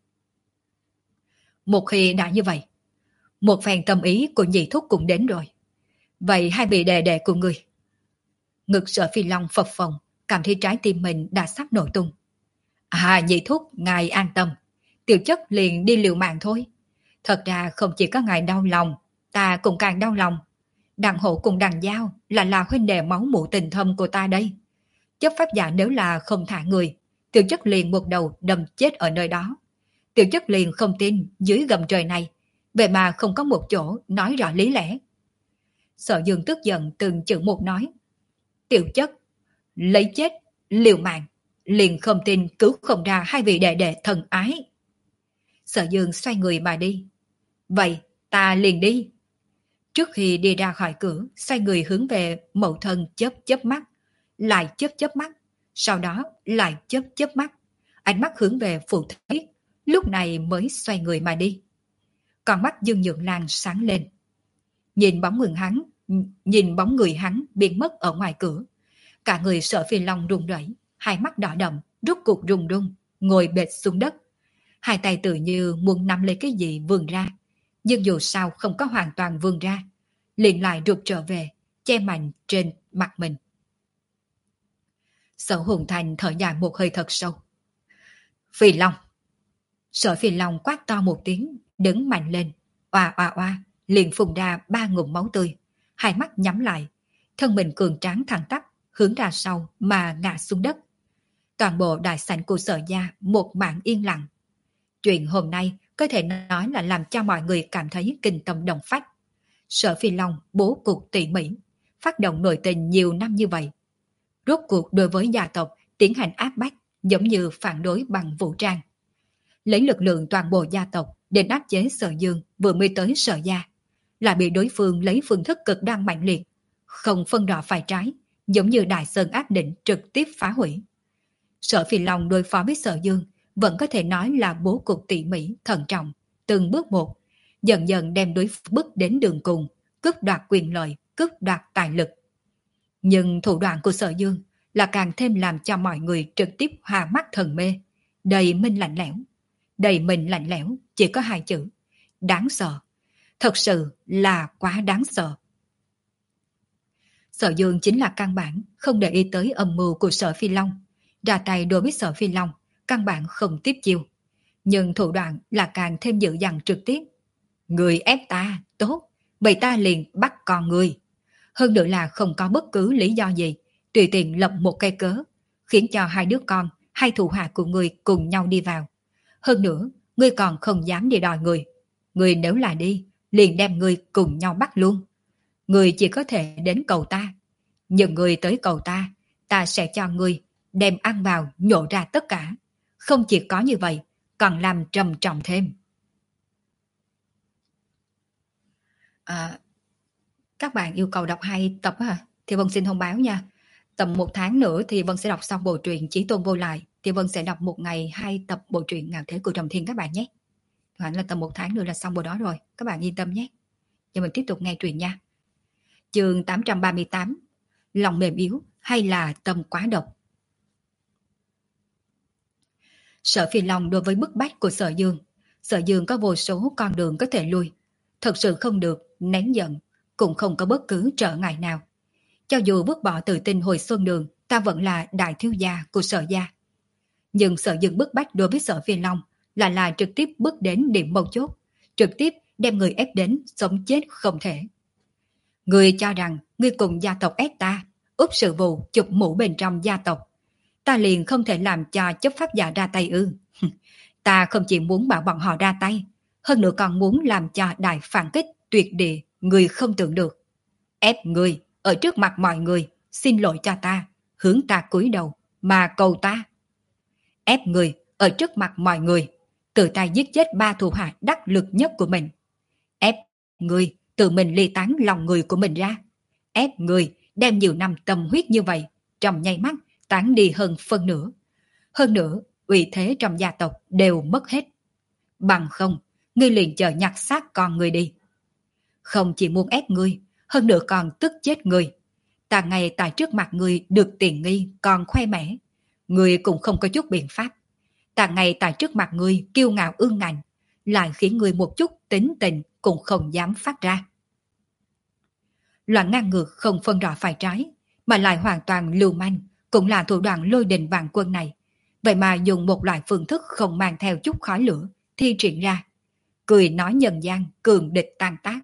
Một khi đã như vậy, một phen tâm ý của nhị thúc cũng đến rồi. Vậy hai vị đệ đệ của người. Ngực Sở Phi Long phập phồng, cảm thấy trái tim mình đã sắp nổ tung. À, nhị thúc, ngài an tâm. Tiểu chất liền đi liều mạng thôi. Thật ra không chỉ có ngài đau lòng, ta cũng càng đau lòng. Đằng Hổ cùng đằng Giao là là huynh đệ máu mủ tình thâm của ta đây. Chấp pháp giả nếu là không thả người, tiểu chất liền một đầu đâm chết ở nơi đó. Tiểu chất liền không tin dưới gầm trời này, vậy mà không có một chỗ nói rõ lý lẽ. Sở Dương tức giận từng chữ một nói. Tiểu chất, lấy chết, liều mạng, liền không tin cứu không ra hai vị đệ đệ thần ái. Sở Dương xoay người mà đi. Vậy, ta liền đi. Trước khi đi ra khỏi cửa, xoay người hướng về mẫu thân chớp chớp mắt, lại chớp chớp mắt, sau đó lại chớp chớp mắt, ánh mắt hướng về phụ thuyết, lúc này mới xoay người mà đi. Con mắt Dương Nhượng Lan sáng lên. Nhìn bóng người hắn, nhìn bóng người hắn biến mất ở ngoài cửa. Cả người Sở Phi Long run rẩy, hai mắt đỏ đậm, rút cuộc run run, ngồi bệt xuống đất. Hai tay tự như muốn nắm lấy cái gì vươn ra, nhưng dù sao không có hoàn toàn vươn ra, liền lại rụt trở về, che mạnh trên mặt mình. Sở Hùng Thành thở dài một hơi thật sâu. Phi Long. Sở Phi Long quát to một tiếng, đứng mạnh lên, oa oa oa, liền phun ra ba ngụm máu tươi, hai mắt nhắm lại, thân mình cường tráng thẳng tắp, hướng ra sau mà ngã xuống đất. Toàn bộ đại sảnh của Sở gia một mảng yên lặng. Chuyện hôm nay có thể nói là làm cho mọi người cảm thấy kinh tâm động phách. Sở Phi Long bố cục tỉ mỉ, phát động nội tình nhiều năm như vậy. Rốt cuộc đối với gia tộc tiến hành áp bách giống như phản đối bằng vũ trang. Lấy lực lượng toàn bộ gia tộc để áp chế Sở Dương vừa mới tới Sở gia, là bị đối phương lấy phương thức cực đoan mạnh liệt, không phân rõ phải trái, giống như Đại Sơn áp định trực tiếp phá hủy. Sở Phi Long đối phó với Sở Dương vẫn có thể nói là bố cục tỉ mỉ, thận trọng, từng bước một, dần dần đem đối phương bước đến đường cùng, cướp đoạt quyền lợi, cướp đoạt tài lực. Nhưng thủ đoạn của Sở Dương là càng thêm làm cho mọi người trực tiếp hòa mắt thần mê, đầy minh lạnh lẽo. Đầy mình lạnh lẽo chỉ có hai chữ: đáng sợ. Thật sự là quá đáng sợ. Sở Dương chính là căn bản không để ý tới âm mưu của Sở Phi Long, ra tay đối với Sở Phi Long căn bản không tiếp chiêu, nhưng thủ đoạn là càng thêm dữ dằn trực tiếp. Người ép ta, tốt, vậy ta liền bắt con người. Hơn nữa là không có bất cứ lý do gì, tùy tiện lập một cây cớ, khiến cho hai đứa con, hai thủ hạ của người cùng nhau đi vào. Hơn nữa, ngươi còn không dám đi đòi người. Ngươi nếu là đi, liền đem ngươi cùng nhau bắt luôn. Ngươi chỉ có thể đến cầu ta. Nhưng ngươi tới cầu ta, ta sẽ cho ngươi đem ăn vào nhổ ra tất cả. Không chỉ có như vậy, còn làm trầm trọng thêm. À, các bạn yêu cầu đọc hai tập hả? Thì Vân xin thông báo nha. Tầm một tháng nữa thì Vân sẽ đọc xong bộ truyện Chí Tôn Vô Lại. Thì Vân sẽ đọc một ngày hai tập bộ truyện Ngạo Thế của Trầm Thiên các bạn nhé. Khoảng là tầm một tháng nữa là xong bộ đó rồi. Các bạn yên tâm nhé. Giờ mình tiếp tục nghe truyện nha. Chương tám trăm ba mươi tám. Lòng mềm yếu hay là tâm quá độc? Sở Phi Long đối với bức bách của Sở Dương. Sở Dương có vô số con đường có thể lui. Thật sự không được, nén giận, cũng không có bất cứ trở ngại nào. Cho dù bước bỏ tự tin hồi xuân đường, ta vẫn là đại thiếu gia của Sở gia. Nhưng Sở Dương bức bách đối với Sở Phi Long là là trực tiếp bước đến điểm mấu chốt, trực tiếp đem người ép đến sống chết không thể. Người cho rằng ngươi cùng gia tộc ép ta, úp sự vụ chụp mũ bên trong gia tộc. Ta liền không thể làm cho chấp pháp giả ra tay ư. Ta không chỉ muốn bảo bọn họ ra tay, hơn nữa còn muốn làm cho đại phản kích tuyệt địa người không tưởng được. Ép người ở trước mặt mọi người, xin lỗi cho ta, hướng ta cúi đầu, mà cầu ta. Ép người ở trước mặt mọi người, tự tay giết chết ba thủ hạ đắc lực nhất của mình. Ép người tự mình ly tán lòng người của mình ra. Ép người đem nhiều năm tâm huyết như vậy, trong nháy mắt tán đi hơn phân nửa. Hơn nữa, uy thế trong gia tộc đều mất hết. Bằng không, ngươi liền chờ nhặt xác con người đi. Không chỉ muốn ép ngươi, hơn nữa còn tức chết ngươi. Ta ngay tại trước mặt ngươi được tiền nghi còn khoe mẽ. Ngươi cũng không có chút biện pháp. Ta ngay tại trước mặt ngươi kiêu ngạo ương ngạnh, lại khiến ngươi một chút tính tình cũng không dám phát ra. Loạn ngang ngược không phân rõ phải trái, mà lại hoàn toàn lưu manh, cũng là thủ đoạn lôi đình vạn quân này. Vậy mà dùng một loại phương thức không mang theo chút khói lửa, thi triển ra. Cười nói nhân gian, cường địch tan tác.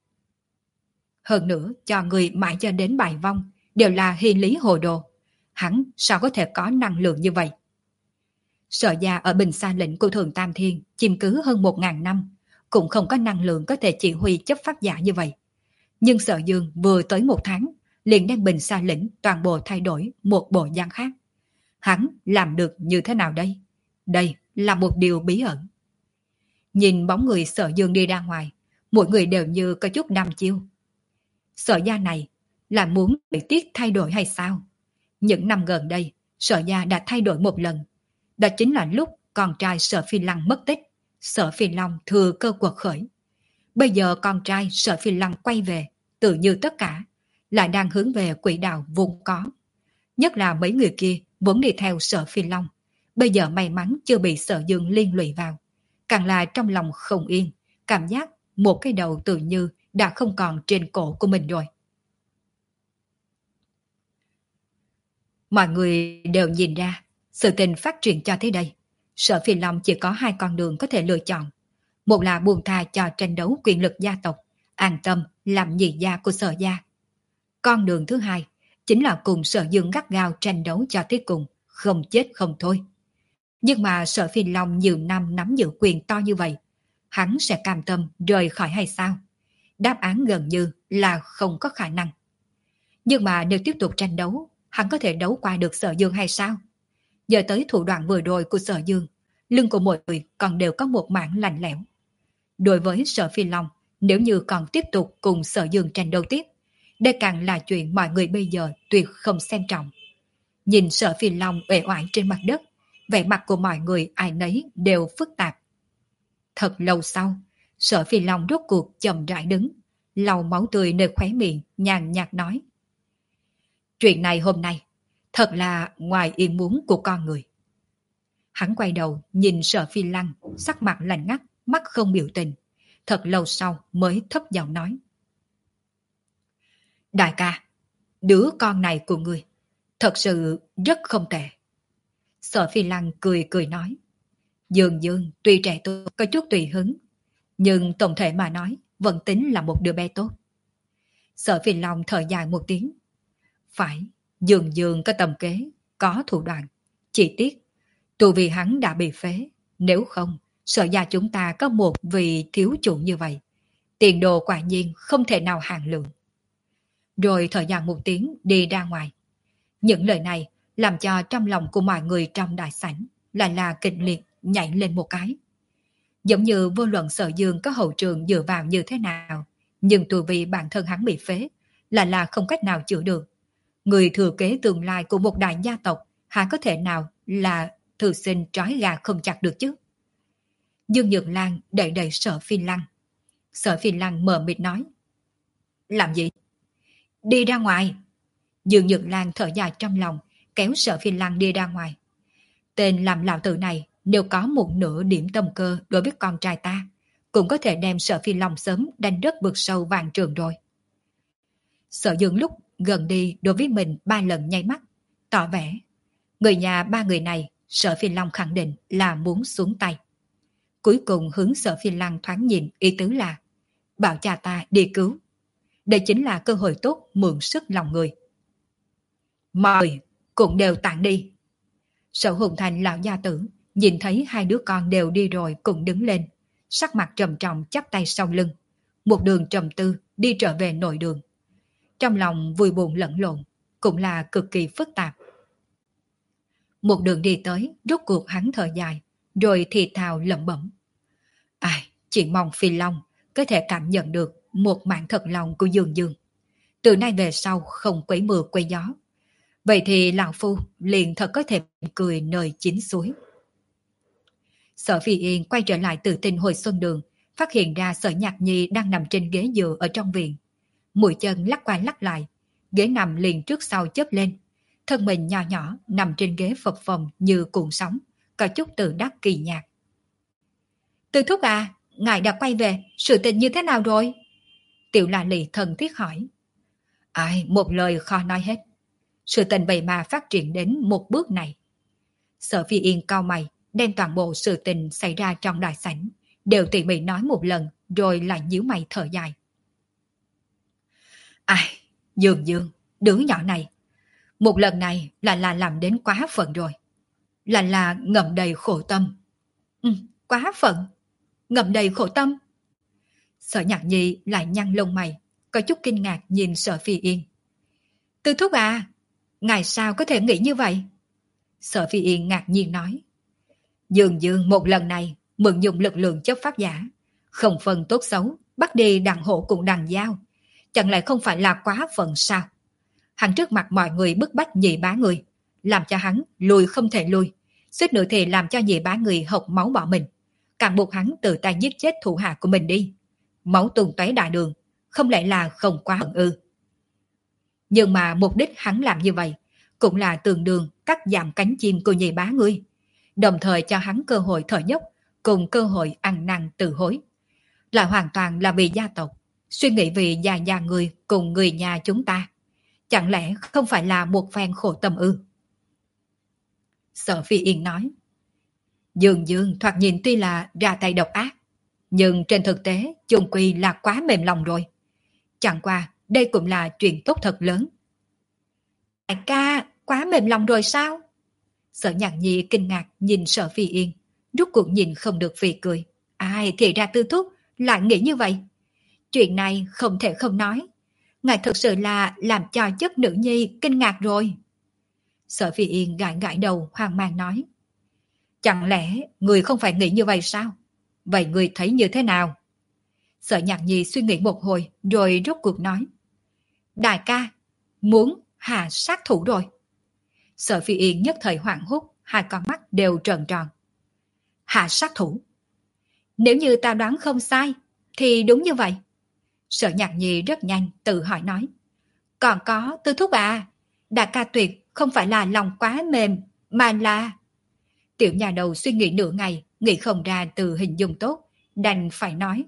Hơn nữa, cho người mãi cho đến bài vong, đều là hy lý hồ đồ. Hắn sao có thể có năng lượng như vậy? Sở gia ở Bình Sa lĩnh của Thường Tam Thiên chiếm cứ hơn một ngàn năm, cũng không có năng lượng có thể chỉ huy chấp pháp giả như vậy. Nhưng Sở Dương vừa tới một tháng, liền đem Bình Sa lĩnh toàn bộ thay đổi một bộ dáng khác. Hắn làm được như thế nào đây? Đây là một điều bí ẩn. Nhìn bóng người Sở Dương đi ra ngoài, mỗi người đều như có chút đăm chiêu. Sở gia này là muốn bị tiết thay đổi hay sao? Những năm gần đây, Sở gia đã thay đổi một lần. Đó chính là lúc con trai Sở Phi Lăng mất tích, Sở Phi Long thừa cơ quật khởi. Bây giờ con trai Sở Phi Lăng quay về, tự như tất cả, lại đang hướng về quỹ đạo vốn có. Nhất là mấy người kia vốn đi theo Sở Phi Long, bây giờ may mắn chưa bị Sở Dương liên lụy vào. Càng là trong lòng không yên, cảm giác một cái đầu tự như đã không còn trên cổ của mình rồi. Mọi người đều nhìn ra, sự tình phát triển cho thế đây. Sở Phi Long chỉ có hai con đường có thể lựa chọn. Một là buông tha cho tranh đấu quyền lực gia tộc, an tâm làm nhị gia của Sở gia. Con đường thứ hai chính là cùng Sở Dương gắt gao tranh đấu cho tới cùng, không chết không thôi. Nhưng mà Sở Phi Long nhiều năm nắm giữ quyền to như vậy, hắn sẽ cam tâm rời khỏi hay sao? Đáp án gần như là không có khả năng. Nhưng mà nếu tiếp tục tranh đấu, hắn có thể đấu qua được Sở Dương hay sao? Giờ tới thủ đoạn vừa rồi của Sở Dương, lưng của mọi người còn đều có một mảng lạnh lẽo. Đối với Sở Phi Long, nếu như còn tiếp tục cùng Sở Dương tranh đấu tiếp, đây càng là chuyện mọi người bây giờ tuyệt không xem trọng. Nhìn Sở Phi Long uể oải trên mặt đất, vẻ mặt của mọi người ai nấy đều phức tạp. Thật lâu sau, Sở Phi Long rốt cuộc chậm rãi đứng, lau máu tươi nơi khóe miệng, nhàn nhạt nói. Chuyện này hôm nay, thật là ngoài ý muốn của con người. Hắn quay đầu nhìn Sở Phi Lăng, sắc mặt lạnh ngắt, mắt không biểu tình. Thật lâu sau mới thấp giọng nói. Đại ca, đứa con này của ngươi, thật sự rất không tệ. Sở Phi Lăng cười cười nói. Dương Dương tuy trẻ tôi có chút tùy hứng, nhưng tổng thể mà nói vẫn tính là một đứa bé tốt. Sở Phi Long thở dài một tiếng. Phải, Dương Dương có tầm kế, có thủ đoạn. Chỉ tiếc, tu vì hắn đã bị phế. Nếu không, Sở gia chúng ta có một vị thiếu chủ như vậy. Tiền đồ quả nhiên không thể nào hạn lượng. Rồi thở dài một tiếng đi ra ngoài. Những lời này làm cho trong lòng của mọi người trong đại sảnh lại là kịch liệt nhảy lên một cái. Giống như vô luận Sở Dương có hậu trường dựa vào như thế nào, nhưng tu vì bản thân hắn bị phế lại là không cách nào chữa được. Người thừa kế tương lai của một đại gia tộc há có thể nào là thư sinh trói gà không chặt được chứ? Dương Nhược Lan đẩy đẩy Sở Phi Lăng. Sở Phi Lăng mờ mịt nói. Làm gì? Đi ra ngoài. Dương Nhược Lan thở dài trong lòng, kéo Sở Phi Lăng đi ra ngoài. Tên làm lão tử này nếu có một nửa điểm tâm cơ đối với con trai ta, cũng có thể đem Sở Phi Long sớm đánh đất vực sâu vàng trường rồi. Sở Dương lúc gần đi đối với mình ba lần nháy mắt, tỏ vẻ. Người nhà ba người này, Sở Phi Long khẳng định là muốn xuống tay. Cuối cùng hướng Sở Phi Lăng thoáng nhìn, ý tứ là bảo cha ta đi cứu. Đây chính là cơ hội tốt mượn sức lòng người. Mọi người cũng đều tản đi. Sở Hùng Thành lão gia tử nhìn thấy hai đứa con đều đi rồi cũng đứng lên, sắc mặt trầm trọng chắp tay sau lưng, một đường trầm tư đi trở về nội đường. Trong lòng vui buồn lẫn lộn, cũng là cực kỳ phức tạp. Một đường đi tới, rốt cuộc hắn thở dài, rồi thì thào lẩm bẩm. Ai, chỉ mong Phi Long có thể cảm nhận được một mảng thật lòng của Dương Dương. Từ nay về sau không quấy mưa quấy gió. Vậy thì lão phu liền thật có thể cười nơi chín suối. Sở Phi Yên quay trở lại từ Tinh hồi xuân đường, phát hiện ra Sở Nhạc Nhi đang nằm trên ghế dựa ở trong viện. Mũi chân lắc qua lắc lại, ghế nằm liền trước sau chớp lên. Thân mình nhỏ nhỏ nằm trên ghế phập phồng như cuộn sóng, có chút tự đắc kỳ nhạc. Từ thúc à, ngài đã quay về, sự tình như thế nào rồi? Tiểu La Lị thân thiết hỏi. Ai, một lời khó nói hết. Sự tình vậy mà phát triển đến một bước này. Sở Phi Yên cau mày, đem toàn bộ sự tình xảy ra trong đại sảnh, đều tỉ mỉ nói một lần, rồi lại nhíu mày thở dài. Ai, Dương Dương, đứa nhỏ này, một lần này là là làm đến quá phận rồi. Là là ngậm đầy khổ tâm. Ừ, quá phận. Ngậm đầy khổ tâm. Sở Nhạc Nhi lại nhăn lông mày, có chút kinh ngạc nhìn Sở Phi Yên. Tư thúc à, ngài sao có thể nghĩ như vậy? Sở Phi Yên ngạc nhiên nói. Dương Dương một lần này mượn dùng lực lượng chấp pháp giả, không phân tốt xấu, bắt đi đằng hổ cùng đằng dao. Chẳng lẽ không phải là quá phận sao? Hắn trước mặt mọi người bức bách nhị bá người, làm cho hắn lùi không thể lùi, suýt nữa thì làm cho nhị bá người hộc máu bỏ mình, càng buộc hắn tự tay giết chết thủ hạ của mình đi. Máu tuôn tóe đại đường, không lẽ là không quá hận ư? Nhưng mà mục đích hắn làm như vậy cũng là tương đương cắt giảm cánh chim của nhị bá ngươi, đồng thời cho hắn cơ hội thở dốc cùng cơ hội ăn năn tự hối. Là hoàn toàn là vì gia tộc, suy nghĩ vì gia gia người cùng người nhà chúng ta. Chẳng lẽ không phải là một phen khổ tâm ư? Sở Phi Yên nói. Dương Dương thoạt nhìn tuy là ra tay độc ác, nhưng trên thực tế chung quy là quá mềm lòng rồi. Chẳng qua đây cũng là chuyện tốt thật lớn. Đại ca, quá mềm lòng rồi sao? Sở Nhạc Nhi kinh ngạc nhìn Sở Phi Yên, rút cuộc nhìn không được phì cười. Ai thì ra Tư thúc lại nghĩ như vậy? Chuyện này không thể không nói. Ngài thực sự là làm cho chất nữ nhi kinh ngạc rồi. Sở Phi Yên gãi gãi đầu hoang mang nói. Chẳng lẽ người không phải nghĩ như vậy sao? Vậy người thấy như thế nào? Sở Nhạc Nhi suy nghĩ một hồi rồi rốt cuộc nói. Đại ca, muốn hạ sát thủ rồi. Sở Phi Yên nhất thời hoảng hốt, hai con mắt đều trợn tròn. Hạ sát thủ? Nếu như ta đoán không sai, thì đúng như vậy. Sở Nhạc Nhi rất nhanh tự hỏi nói. Còn có Tư thúc à, đại ca tuyệt không phải là lòng quá mềm, mà là... Tiểu nhà đầu suy nghĩ nửa ngày, nghĩ không ra từ hình dung tốt, đành phải nói.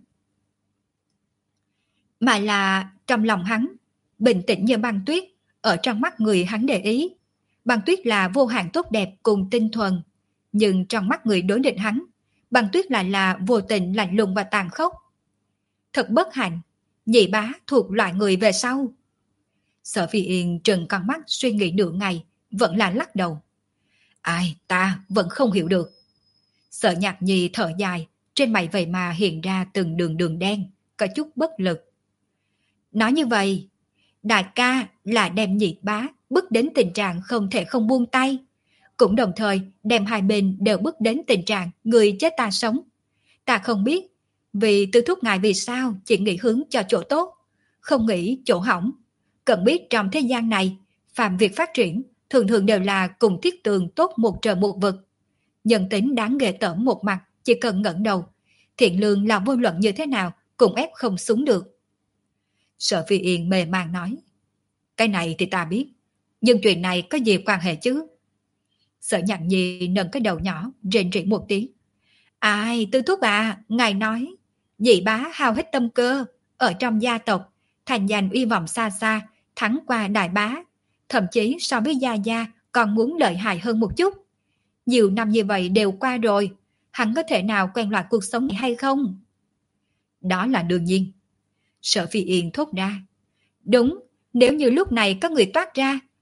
Mà là trong lòng hắn, bình tĩnh như băng tuyết, ở trong mắt người hắn để ý. Băng tuyết là vô hạn tốt đẹp cùng tinh thuần, nhưng trong mắt người đối địch hắn, băng tuyết lại là vô tình lạnh lùng và tàn khốc. Thật bất hạnh, nhị bá thuộc loại người về sau. Sở Phi Yên trừng con mắt suy nghĩ nửa ngày, vẫn là lắc đầu. Ai, ta vẫn không hiểu được. Sở Nhạc Nhi thở dài, trên mày vậy mà hiện ra từng đường đường đen, có chút bất lực. Nói như vậy, đại ca là đem nhị bá bước đến tình trạng không thể không buông tay, cũng đồng thời đem hai bên đều bước đến tình trạng người chết ta sống. Ta không biết, vì Tư thúc ngài vì sao chỉ nghĩ hướng cho chỗ tốt, không nghĩ chỗ hỏng. Cần biết trong thế gian này, phạm việc phát triển thường thường đều là cùng thiết tường tốt một trời một vực. Nhân tính đáng ghê tởm một mặt, chỉ cần ngẩng đầu, thiện lương là vô luận như thế nào cũng ép không xuống được. Sở Phi Yên mê man nói. Cái này thì ta biết, nhưng chuyện này có gì quan hệ chứ? Sở Nhạc Nhi nâng cái đầu nhỏ, rên rỉ một tiếng. Ai, Tư thúc à, ngài nói, nhị bá hao hết tâm cơ, ở trong gia tộc, thành danh uy vọng xa xa, thắng qua đại bá, thậm chí so với gia gia còn muốn lợi hại hơn một chút. Nhiều năm như vậy đều qua rồi, hắn có thể nào quen loại cuộc sống này hay không? Đó là đương nhiên. Sở Phi Yên thốt ra. Đúng, nếu như lúc này có người toát ra,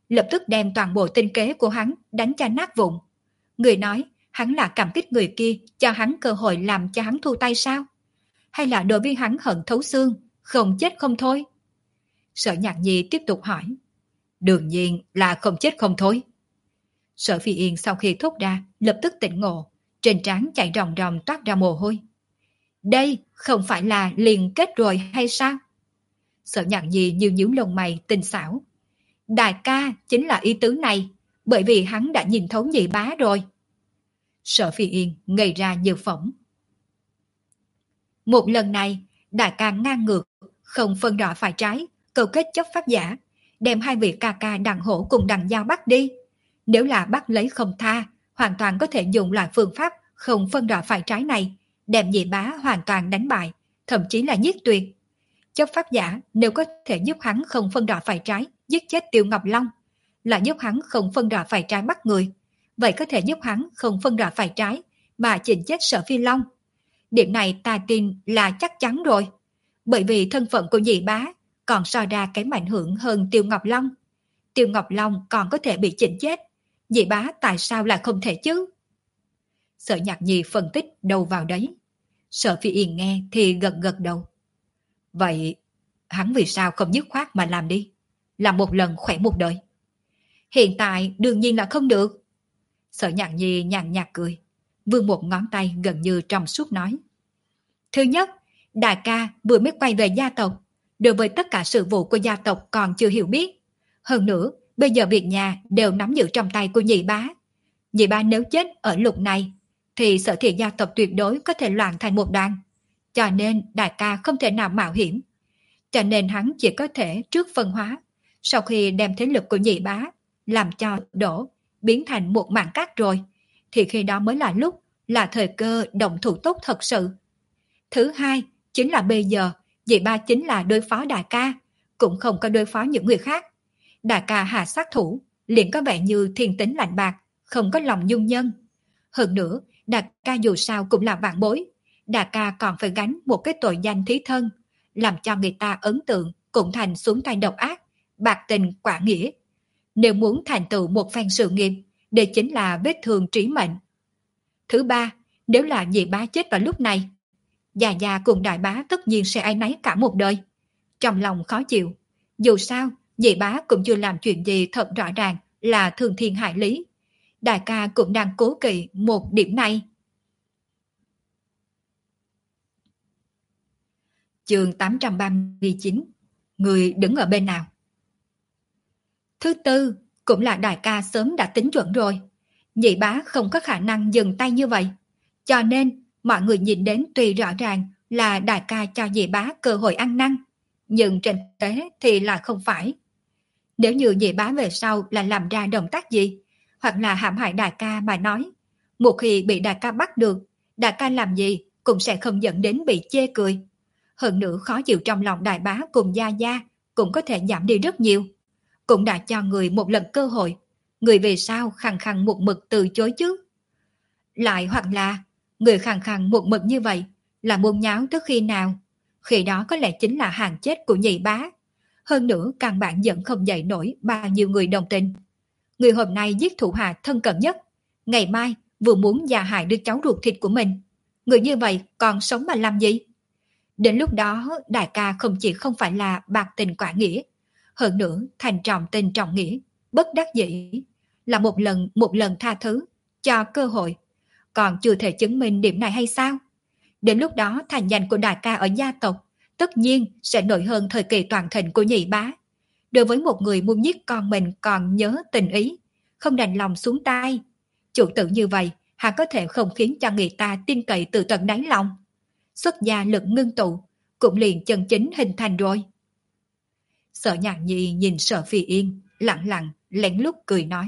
lập tức đem toàn bộ tinh kế của hắn đánh cho nát vụn. Người nói hắn là cảm kích người kia cho hắn cơ hội làm cho hắn thu tay sao? Hay là đối với hắn hận thấu xương, không chết không thôi? Sở Nhạc Nhi tiếp tục hỏi. Đương nhiên là không chết không thôi. Sở Phi Yên sau khi thốt ra lập tức tỉnh ngộ, trên trán chạy ròng ròng toát ra mồ hôi. Đây không phải là liền kết rồi hay sao? Sở Nhạc Nhi nhíu nhíu lông mày tinh xảo. Đại ca chính là ý tứ này, bởi vì hắn đã nhìn thấu nhị bá rồi. Sở Phi Yên ngây ra như phỏng. Một lần này, đại ca ngang ngược, không phân rõ phải trái, câu kết chấp pháp giả, đem hai vị ca ca Đặng Hổ cùng Đặng Giao bắt đi. Nếu là bắt lấy không tha, hoàn toàn có thể dùng loại phương pháp không phân rõ phải trái này, đem nhị bá hoàn toàn đánh bại, thậm chí là giết tuyệt. Chấp pháp giả nếu có thể giúp hắn không phân rõ phải trái, giết chết Tiêu Ngọc Long, là giúp hắn không phân rõ phải trái bắt người, vậy có thể giúp hắn không phân rõ phải trái mà chỉnh chết Sở Phi Long. Điểm này ta tin là chắc chắn rồi, bởi vì thân phận của nhị bá còn so ra kém ảnh hưởng hơn Tiêu Ngọc Long. Tiêu Ngọc Long còn có thể bị chỉnh chết, nhị bá tại sao lại không thể chứ? Sở Nhạc Nhi phân tích đâu vào đấy. Sở Phi Yên nghe thì gật gật đầu. Vậy hắn vì sao không dứt khoát mà làm đi, làm một lần khỏe một đời? Hiện tại đương nhiên là không được. Sở Nhạc Nhi nhàn nhạt cười, vươn một ngón tay gần như trong suốt nói. Thứ nhất, đại ca vừa mới quay về gia tộc, đối với tất cả sự vụ của gia tộc còn chưa hiểu biết. Hơn nữa, bây giờ việc nhà đều nắm giữ trong tay của nhị bá. Nhị bá nếu chết ở lục này, thì Sở Thị gia tộc tuyệt đối có thể loạn thành một đoàn. Cho nên đại ca không thể nào mạo hiểm. Cho nên hắn chỉ có thể trước phân hóa, sau khi đem thế lực của nhị bá làm cho đổ, biến thành một mảng cát rồi, thì khi đó mới là lúc, là thời cơ động thủ tốt thật sự. Thứ hai, chính là bây giờ, nhị bá chính là đối phó đại ca, cũng không có đối phó những người khác. Đại ca hạ sát thủ, liền có vẻ như thiên tính lạnh bạc, không có lòng dung nhân. Hơn nữa, đại ca dù sao cũng là vạn bối, đại ca còn phải gánh một cái tội danh thí thân, làm cho người ta ấn tượng cũng thành xuống tay độc ác, bạc tình quả nghĩa. Nếu muốn thành tựu một phen sự nghiệp, đây chính là vết thương trí mệnh. Thứ ba, nếu là nhị bá chết vào lúc này, già già cùng đại bá tất nhiên sẽ áy náy cả một đời. Trong lòng khó chịu, dù sao, nhị bá cũng chưa làm chuyện gì thật rõ ràng là thương thiên hại lý. Đại ca cũng đang cố kỵ một điểm này. Chương tám trăm ba mươi chín. Người đứng ở bên nào? Thứ tư, cũng là đại ca sớm đã tính chuẩn rồi. Nhị bá không có khả năng dừng tay như vậy. Cho nên, mọi người nhìn đến tuy rõ ràng là đại ca cho nhị bá cơ hội ăn năn, nhưng trên thực tế thì là không phải. Nếu như nhị bá về sau là làm ra động tác gì, hoặc là hãm hại đại ca mà nói, một khi bị đại ca bắt được, đại ca làm gì cũng sẽ không dẫn đến bị chê cười. Hơn nữa khó chịu trong lòng đại bá cùng gia gia cũng có thể giảm đi rất nhiều. Cũng đã cho người một lần cơ hội, người về sau khăng khăng một mực từ chối chứ. Lại hoặc là, người khăng khăng một mực như vậy là muốn nháo tới khi nào, khi đó có lẽ chính là hàng chết của nhị bá. Hơn nữa căn bản vẫn không dậy nổi bao nhiêu người đồng tình. Người hôm nay giết thủ hạ thân cận nhất, ngày mai vừa muốn già hại đứa cháu ruột thịt của mình. Người như vậy còn sống mà làm gì? Đến lúc đó đại ca không chỉ không phải là bạc tình quả nghĩa, hơn nữa thành trọng tình trọng nghĩa, bất đắc dĩ, là một lần một lần tha thứ, cho cơ hội. Còn chưa thể chứng minh điểm này hay sao? Đến lúc đó thành danh của đại ca ở gia tộc tất nhiên sẽ nổi hơn thời kỳ toàn thịnh của nhị bá. Đối với một người muốn giết con mình còn nhớ tình ý, không đành lòng xuống tay, chủ tử như vậy hắn có thể không khiến cho người ta tin cậy từ tận đáy lòng. Xuất gia lực ngưng tụ, cũng liền chân chính hình thành rồi. Sở Nhạc Nhi nhìn Sở Phi Yên, lặng lặng, lén lút cười nói.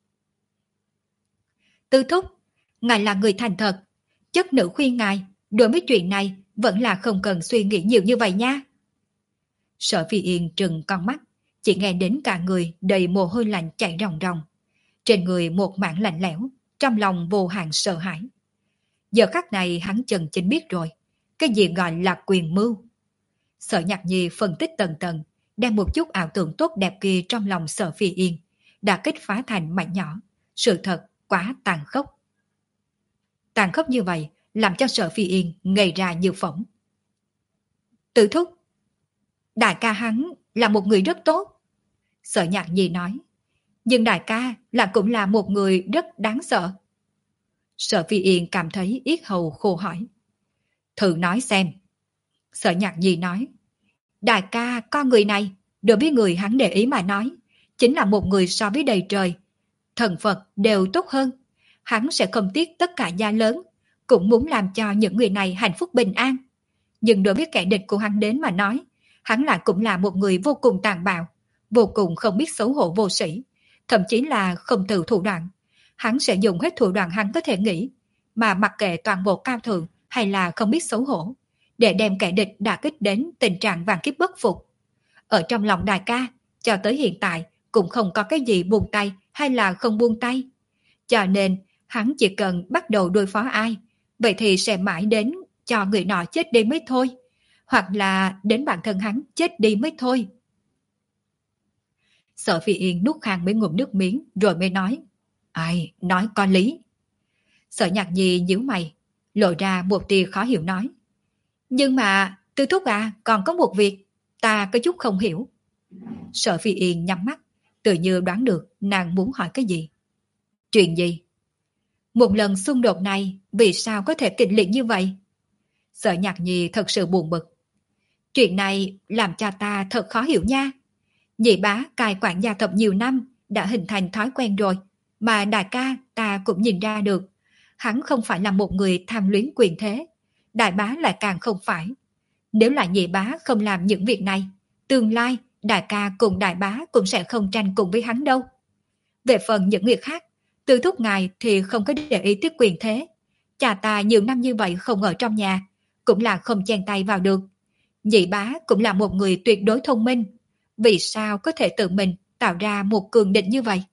Tư thúc, ngài là người thành thật, chất nữ khuyên ngài, đối với chuyện này vẫn là không cần suy nghĩ nhiều như vậy nha. Sở Phi Yên trừng con mắt, chỉ nghe đến cả người đầy mồ hôi lạnh chảy ròng ròng. Trên người một mảng lạnh lẽo, trong lòng vô hạn sợ hãi. Giờ khắc này hắn chân chính biết rồi, cái gì gọi là quyền mưu. Sở Nhạc Nhi phân tích tầng tầng, đem một chút ảo tưởng tốt đẹp kia trong lòng Sở Phi Yên, đã kích phá thành mảnh nhỏ. Sự thật quá tàn khốc. Tàn khốc như vậy làm cho Sở Phi Yên ngây ra như phỏng. Tử thúc, đại ca hắn là một người rất tốt. Sở Nhạc Nhi nói. Nhưng đại ca là cũng là một người rất đáng sợ. Sở Phi Yên cảm thấy yết hầu khô hỏi. Thử nói xem. Sở Nhạc Nhi nói. Đại ca con người này, đối với người hắn để ý mà nói, chính là một người so với đầy trời. Thần Phật đều tốt hơn. Hắn sẽ không tiếc tất cả gia lớn, cũng muốn làm cho những người này hạnh phúc bình an. Nhưng đối với kẻ địch của hắn đến mà nói, hắn lại cũng là một người vô cùng tàn bạo, vô cùng không biết xấu hổ vô sĩ, thậm chí là không từ thủ đoạn. Hắn sẽ dùng hết thủ đoạn hắn có thể nghĩ, mà mặc kệ toàn bộ cao thượng hay là không biết xấu hổ, để đem kẻ địch đả kích đến tình trạng vạn kiếp bất phục. Ở trong lòng đại ca, cho tới hiện tại cũng không có cái gì buông tay hay là không buông tay. Cho nên, hắn chỉ cần bắt đầu đối phó ai, vậy thì sẽ mãi đến cho người nọ chết đi mới thôi, hoặc là đến bản thân hắn chết đi mới thôi. Sở Phi Yên nuốt khang mấy ngụm nước miếng rồi mới nói. Ai, nói có lý. Sở Nhạc Nhi nhíu mày, lộ ra một tia khó hiểu nói. Nhưng mà, Tư thúc à, còn có một việc, ta có chút không hiểu. Sở Phi Yên nhắm mắt, tự như đoán được nàng muốn hỏi cái gì. Chuyện gì? Một lần xung đột này, vì sao có thể kịch liệt như vậy? Sở Nhạc Nhi thật sự buồn bực. Chuyện này làm cho ta thật khó hiểu nha. Nhị bá cai quản gia tộc nhiều năm, đã hình thành thói quen rồi, mà đại ca ta cũng nhìn ra được. Hắn không phải là một người tham luyến quyền thế, đại bá lại càng không phải. Nếu là nhị bá không làm những việc này, tương lai đại ca cùng đại bá cũng sẽ không tranh cùng với hắn đâu. Về phần những người khác, Tư thúc ngài thì không có để ý tới quyền thế. Cha ta nhiều năm như vậy không ở trong nhà, cũng là không chen tay vào được. Nhị bá cũng là một người tuyệt đối thông minh, vì sao có thể tự mình tạo ra một cường địch như vậy?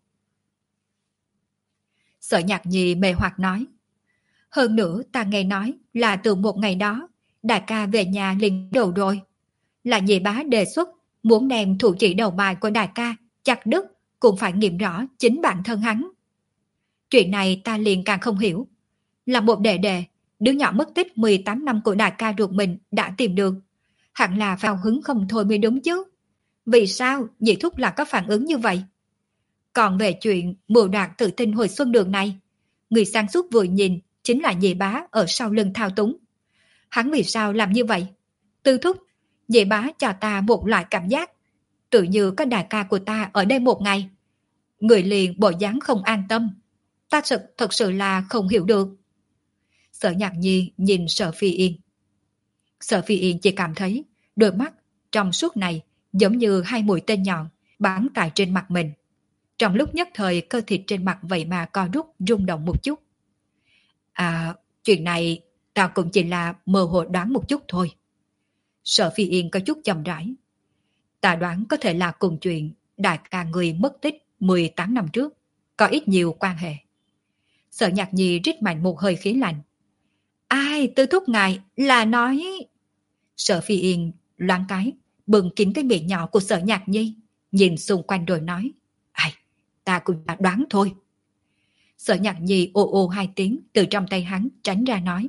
Sở Nhạc Nhi mê hoặc nói. Hơn nữa ta nghe nói là từ một ngày đó, đại ca về nhà liền đầu rồi. Là nhị bá đề xuất muốn đem thủ chỉ đầu bài của đại ca chặt đứt, cũng phải nghiệm rõ chính bản thân hắn. Chuyện này ta liền càng không hiểu. Là một đệ đệ, đứa nhỏ mất tích mười tám năm của đại ca ruột mình đã tìm được. Hẳn là phao hứng không thôi mới đúng chứ. Vì sao nhị thúc là có phản ứng như vậy? Còn về chuyện mưu đoạt tự tin hồi xuân đường này, người sáng suốt vừa nhìn chính là nhị bá ở sau lưng thao túng. Hắn vì sao làm như vậy? Tư thúc, nhị bá cho ta một loại cảm giác, tự như có đại ca của ta ở đây một ngày. Người liền bộ dáng không an tâm. Ta thật, thật sự là không hiểu được. Sở Nhạc Nhi nhìn Sở Phi Yên. Sở Phi Yên chỉ cảm thấy đôi mắt trong suốt này giống như hai mũi tên nhọn bắn tại trên mặt mình. Trong lúc nhất thời cơ thịt trên mặt vậy mà co rút rung động một chút. À, chuyện này ta cũng chỉ là mơ hồ đoán một chút thôi. Sở Phi Yên có chút chậm rãi. Ta đoán có thể là cùng chuyện đại ca người mất tích mười tám năm trước, có ít nhiều quan hệ. Sở Nhạc Nhi rít mạnh một hơi khí lạnh. Ai, Tư thúc ngài là nói... Sở Phi Yên loáng cái, bừng kín cái miệng nhỏ của Sở Nhạc Nhi, nhìn xung quanh rồi nói. Ai, ta cũng đã đoán thôi. Sở Nhạc Nhi ô ô hai tiếng từ trong tay hắn tránh ra nói.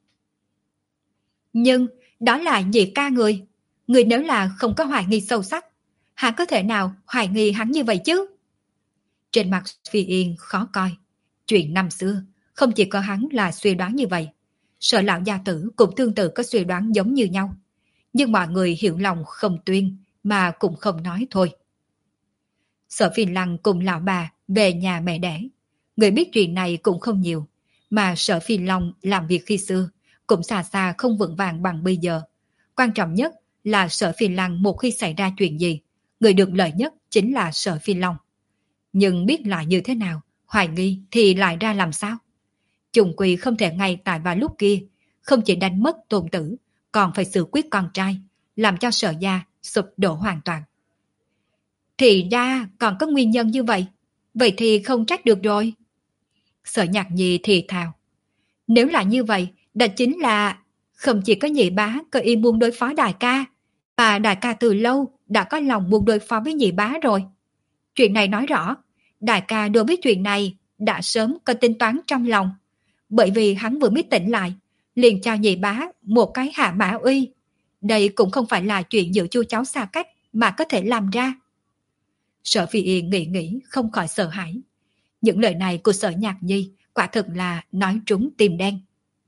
Nhưng đó là nhị ca người. Người nếu là không có hoài nghi sâu sắc, hắn có thể nào hoài nghi hắn như vậy chứ? Trên mặt Phi Yên khó coi. Chuyện năm xưa, không chỉ có hắn là suy đoán như vậy. Sở lão gia tử cũng tương tự có suy đoán giống như nhau. Nhưng mọi người hiểu lòng không tuyên, mà cũng không nói thôi. Sở Phi Lăng cùng lão bà về nhà mẹ đẻ. Người biết chuyện này cũng không nhiều, mà Sở Phi Long làm việc khi xưa cũng xa xa không vững vàng bằng bây giờ. Quan trọng nhất là Sở Phi Lăng một khi xảy ra chuyện gì, người được lợi nhất chính là Sở Phi Long. Nhưng biết lại như thế nào, hoài nghi thì lại ra làm sao? Chung quy không thể ngay tại vào lúc kia, không chỉ đánh mất tôn tử, còn phải xử quyết con trai, làm cho Sở gia sụp đổ hoàn toàn. Thì ra còn có nguyên nhân như vậy, vậy thì không trách được rồi. Sở Nhạc Nhi thì thào. Nếu là như vậy, đó chính là không chỉ có nhị bá có ý muốn đối phó đại ca, mà đại ca từ lâu đã có lòng muốn đối phó với nhị bá rồi. Chuyện này nói rõ, đại ca đối với chuyện này đã sớm có tính toán trong lòng, bởi vì hắn vừa mới tỉnh lại, liền cho nhị bá một cái hạ mã uy. Đây cũng không phải là chuyện giữa chu cháu xa cách mà có thể làm ra. Sở Phi Yên nghĩ nghĩ không khỏi sợ hãi. Những lời này của Sở Nhạc Nhi quả thực là nói trúng tim đen.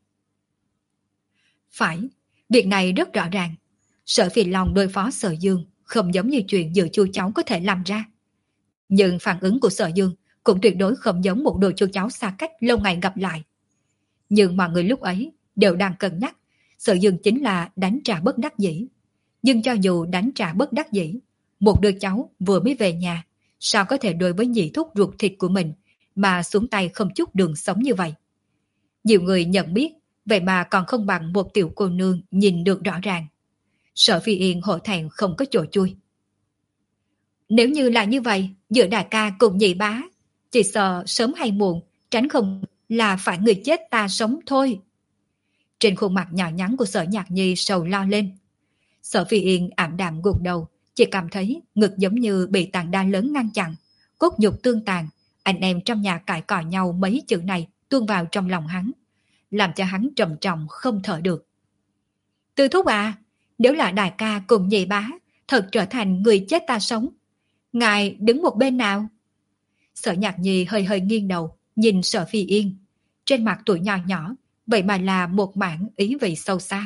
Phải, việc này rất rõ ràng. Sở Phi Long đối phó Sở Dương không giống như chuyện giữa chu cháu có thể làm ra. Nhưng phản ứng của Sở Dương cũng tuyệt đối không giống một đôi chu cháu xa cách lâu ngày gặp lại. Nhưng mọi người lúc ấy đều đang cân nhắc Sở Dương chính là đánh trả bất đắc dĩ. Nhưng cho dù đánh trả bất đắc dĩ, một đứa cháu vừa mới về nhà, sao có thể đối với nhị thúc ruột thịt của mình mà xuống tay không chút đường sống như vậy? Nhiều người nhận biết, vậy mà còn không bằng một tiểu cô nương nhìn được rõ ràng. Sở Phi Yên hổ thẹn không có chỗ chui. Nếu như là như vậy, giữa đại ca cùng nhị bá, chỉ sợ sớm hay muộn, tránh không là phải người chết ta sống thôi. Trên khuôn mặt nhỏ nhắn của Sở Nhạc Nhi sầu lo lên. Sở Phi Yên ảm đạm gục đầu, chỉ cảm thấy ngực giống như bị tảng đá lớn ngăn chặn, cốt nhục tương tàn, anh em trong nhà cãi cọ nhau mấy chữ này tuôn vào trong lòng hắn, làm cho hắn trầm trọng không thở được. Tư thúc à, nếu là đại ca cùng nhị bá thật trở thành người chết ta sống, ngài đứng một bên nào? Sở Nhạc Nhi hơi hơi nghiêng đầu, nhìn Sở Phi Yên, trên mặt tuổi nhỏ nhỏ, vậy mà là một mảng ý vị sâu xa.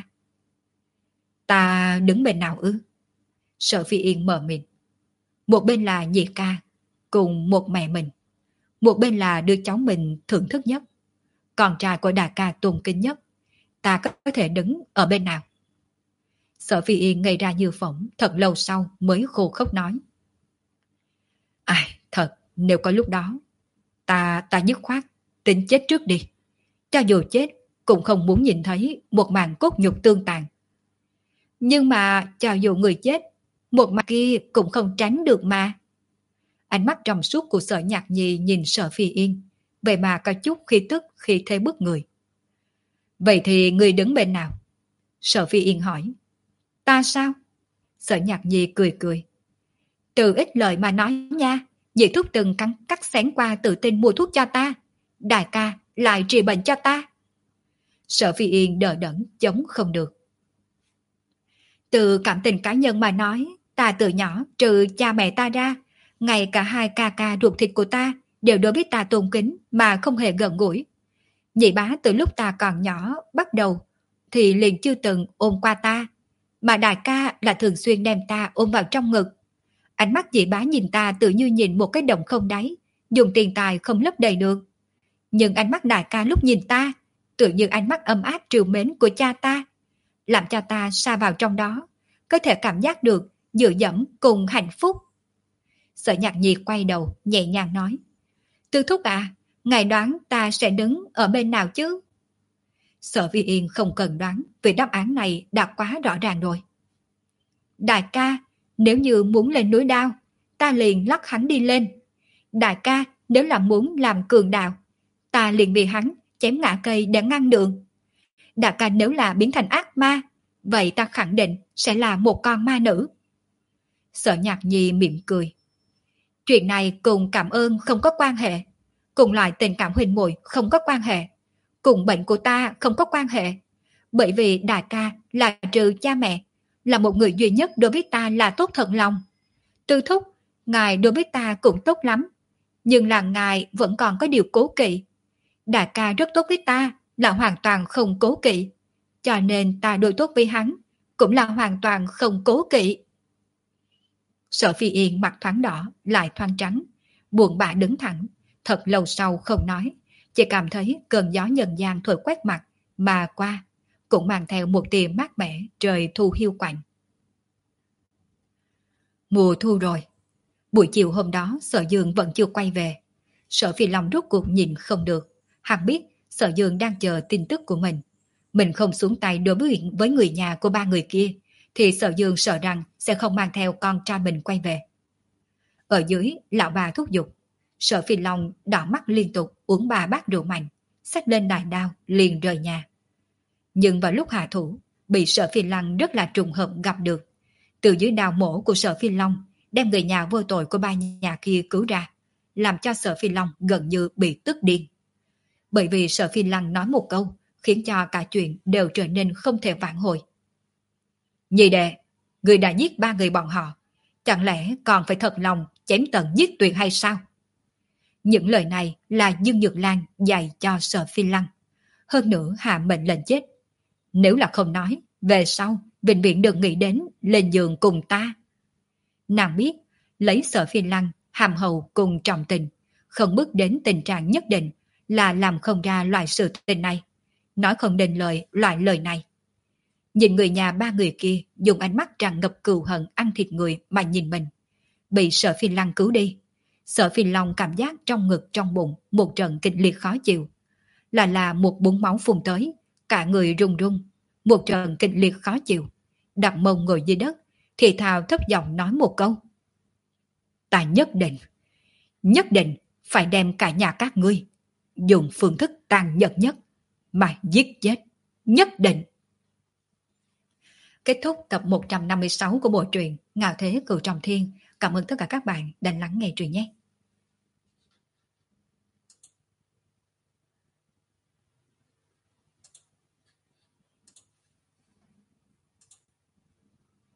Ta đứng bên nào ư? Sở Phi Yên mở miệng. Một bên là nhị ca, cùng một mẹ mình. Một bên là đứa cháu mình thưởng thức nhất, con trai của đại ca tôn kính nhất. Ta có thể đứng ở bên nào? Sở Phi Yên ngây ra như phỏng, thật lâu sau mới khô khốc nói. Ai, thật, nếu có lúc đó, ta, ta dứt khoát, tính chết trước đi. Cho dù chết, cũng không muốn nhìn thấy một màn cốt nhục tương tàn. Nhưng mà, cho dù người chết, một mặt kia cũng không tránh được mà. Ánh mắt trong suốt của Sở Nhạc Nhi nhìn Sở Phi Yên, vậy mà có chút khi tức khi thế bức người. Vậy thì người đứng bên nào? Sở Phi Yên hỏi. Ta sao? Sở Nhạc Nhi cười cười. Từ ít lời mà nói nha, nhị thúc từng cắn cắt xén qua tự tin mua thuốc cho ta. Đại ca lại trị bệnh cho ta. Sở Phi Yên đờ đẫn chống không được. Từ cảm tình cá nhân mà nói, ta từ nhỏ trừ cha mẹ ta ra, ngay cả hai ca ca ruột thịt của ta đều đối với ta tôn kính mà không hề gần gũi. Nhị bá từ lúc ta còn nhỏ bắt đầu thì liền chưa từng ôm qua ta, mà đại ca là thường xuyên đem ta ôm vào trong ngực. Ánh mắt nhị bá nhìn ta tự như nhìn một cái đồng không đáy, dùng tiền tài không lấp đầy được. Nhưng ánh mắt đại ca lúc nhìn ta, tự như ánh mắt ấm áp trìu mến của cha ta, làm cho ta sa vào trong đó, có thể cảm giác được dựa dẫm cùng hạnh phúc. Sở Nhạc Nhi quay đầu nhẹ nhàng nói. Tư thúc à, ngài đoán ta sẽ đứng ở bên nào chứ? Sở Vi Yên không cần đoán, vì đáp án này đã quá rõ ràng rồi. Đại ca, nếu như muốn lên núi đao, ta liền lắc hắn đi lên. Đại ca, nếu là muốn làm cường đạo, ta liền bị hắn chém ngã cây để ngăn đường. Đại ca nếu là biến thành ác ma, vậy ta khẳng định sẽ là một con ma nữ. Sở Nhạc Nhi mỉm cười. Chuyện này cùng cảm ơn không có quan hệ, cùng loại tình cảm huynh muội không có quan hệ, cùng bệnh của ta không có quan hệ, bởi vì đại ca là trừ cha mẹ, là một người duy nhất đối với ta là tốt thật lòng. Tư thúc, ngài đối với ta cũng tốt lắm, nhưng là ngài vẫn còn có điều cố kỵ. Đại ca rất tốt với ta, là hoàn toàn không cố kỵ, cho nên ta đối tốt với hắn cũng là hoàn toàn không cố kỵ. Sở Phi Yên mặt thoáng đỏ lại thoáng trắng, buồn bã đứng thẳng, thật lâu sau không nói, chỉ cảm thấy cơn gió nhân gian thổi quét mặt mà qua, cũng mang theo một tia mát mẻ trời thu hiu quạnh. Mùa thu rồi. Buổi chiều hôm đó Sở Dương vẫn chưa quay về. Sở Phi Long rốt cuộc nhìn không được, hắn biết Sở Dương đang chờ tin tức của mình. Mình không xuống tay đối với, với người nhà của ba người kia, thì Sở Dương sợ rằng sẽ không mang theo con trai mình quay về. Ở dưới, lão bà thúc giục. Sở Phi Long đỏ mắt liên tục uống ba bát rượu mạnh, xách lên đại đao liền rời nhà. Nhưng vào lúc hạ thủ, bị Sở Phi Long rất là trùng hợp gặp được. Từ dưới đao mổ của Sở Phi Long, đem người nhà vô tội của ba nhà kia cứu ra, làm cho Sở Phi Long gần như bị tức điên. Bởi vì Sở Phi Long nói một câu, khiến cho cả chuyện đều trở nên không thể vãn hồi. Nhị đệ, người đã giết ba người bọn họ, chẳng lẽ còn phải thật lòng chém tận giết tuyệt hay sao? Những lời này là Dương Nhược Lan dạy cho Sở Phi Lăng, hơn nữa hạ mệnh lệnh chết. Nếu là không nói, về sau vĩnh viễn đừng nghĩ đến lên giường cùng ta. Nàng biết, lấy Sở Phi Lăng, hàm hậu cùng trọng tình, không bước đến tình trạng nhất định là làm không ra loại sự tình này, nói không nên lời loại lời này. Nhìn người nhà ba người kia dùng ánh mắt tràn ngập cừu hận ăn thịt người mà nhìn mình, bị Sở Phi Lăng cứu đi. Sở Phi Long cảm giác trong ngực trong bụng một trận kịch liệt khó chịu, là là một búng máu phun tới, cả người run run, một trận kịch liệt khó chịu, đặt mông ngồi dưới đất, thì thào thấp giọng nói một câu: Ta nhất định, nhất định phải đem cả nhà các ngươi dùng phương thức tàn nhẫn nhất mà giết chết, nhất định. Kết thúc tập một trăm năm mươi sáu của bộ truyện Ngạo Thế Cửu Trọng Thiên. Cảm ơn tất cả các bạn đã lắng nghe truyện nhé.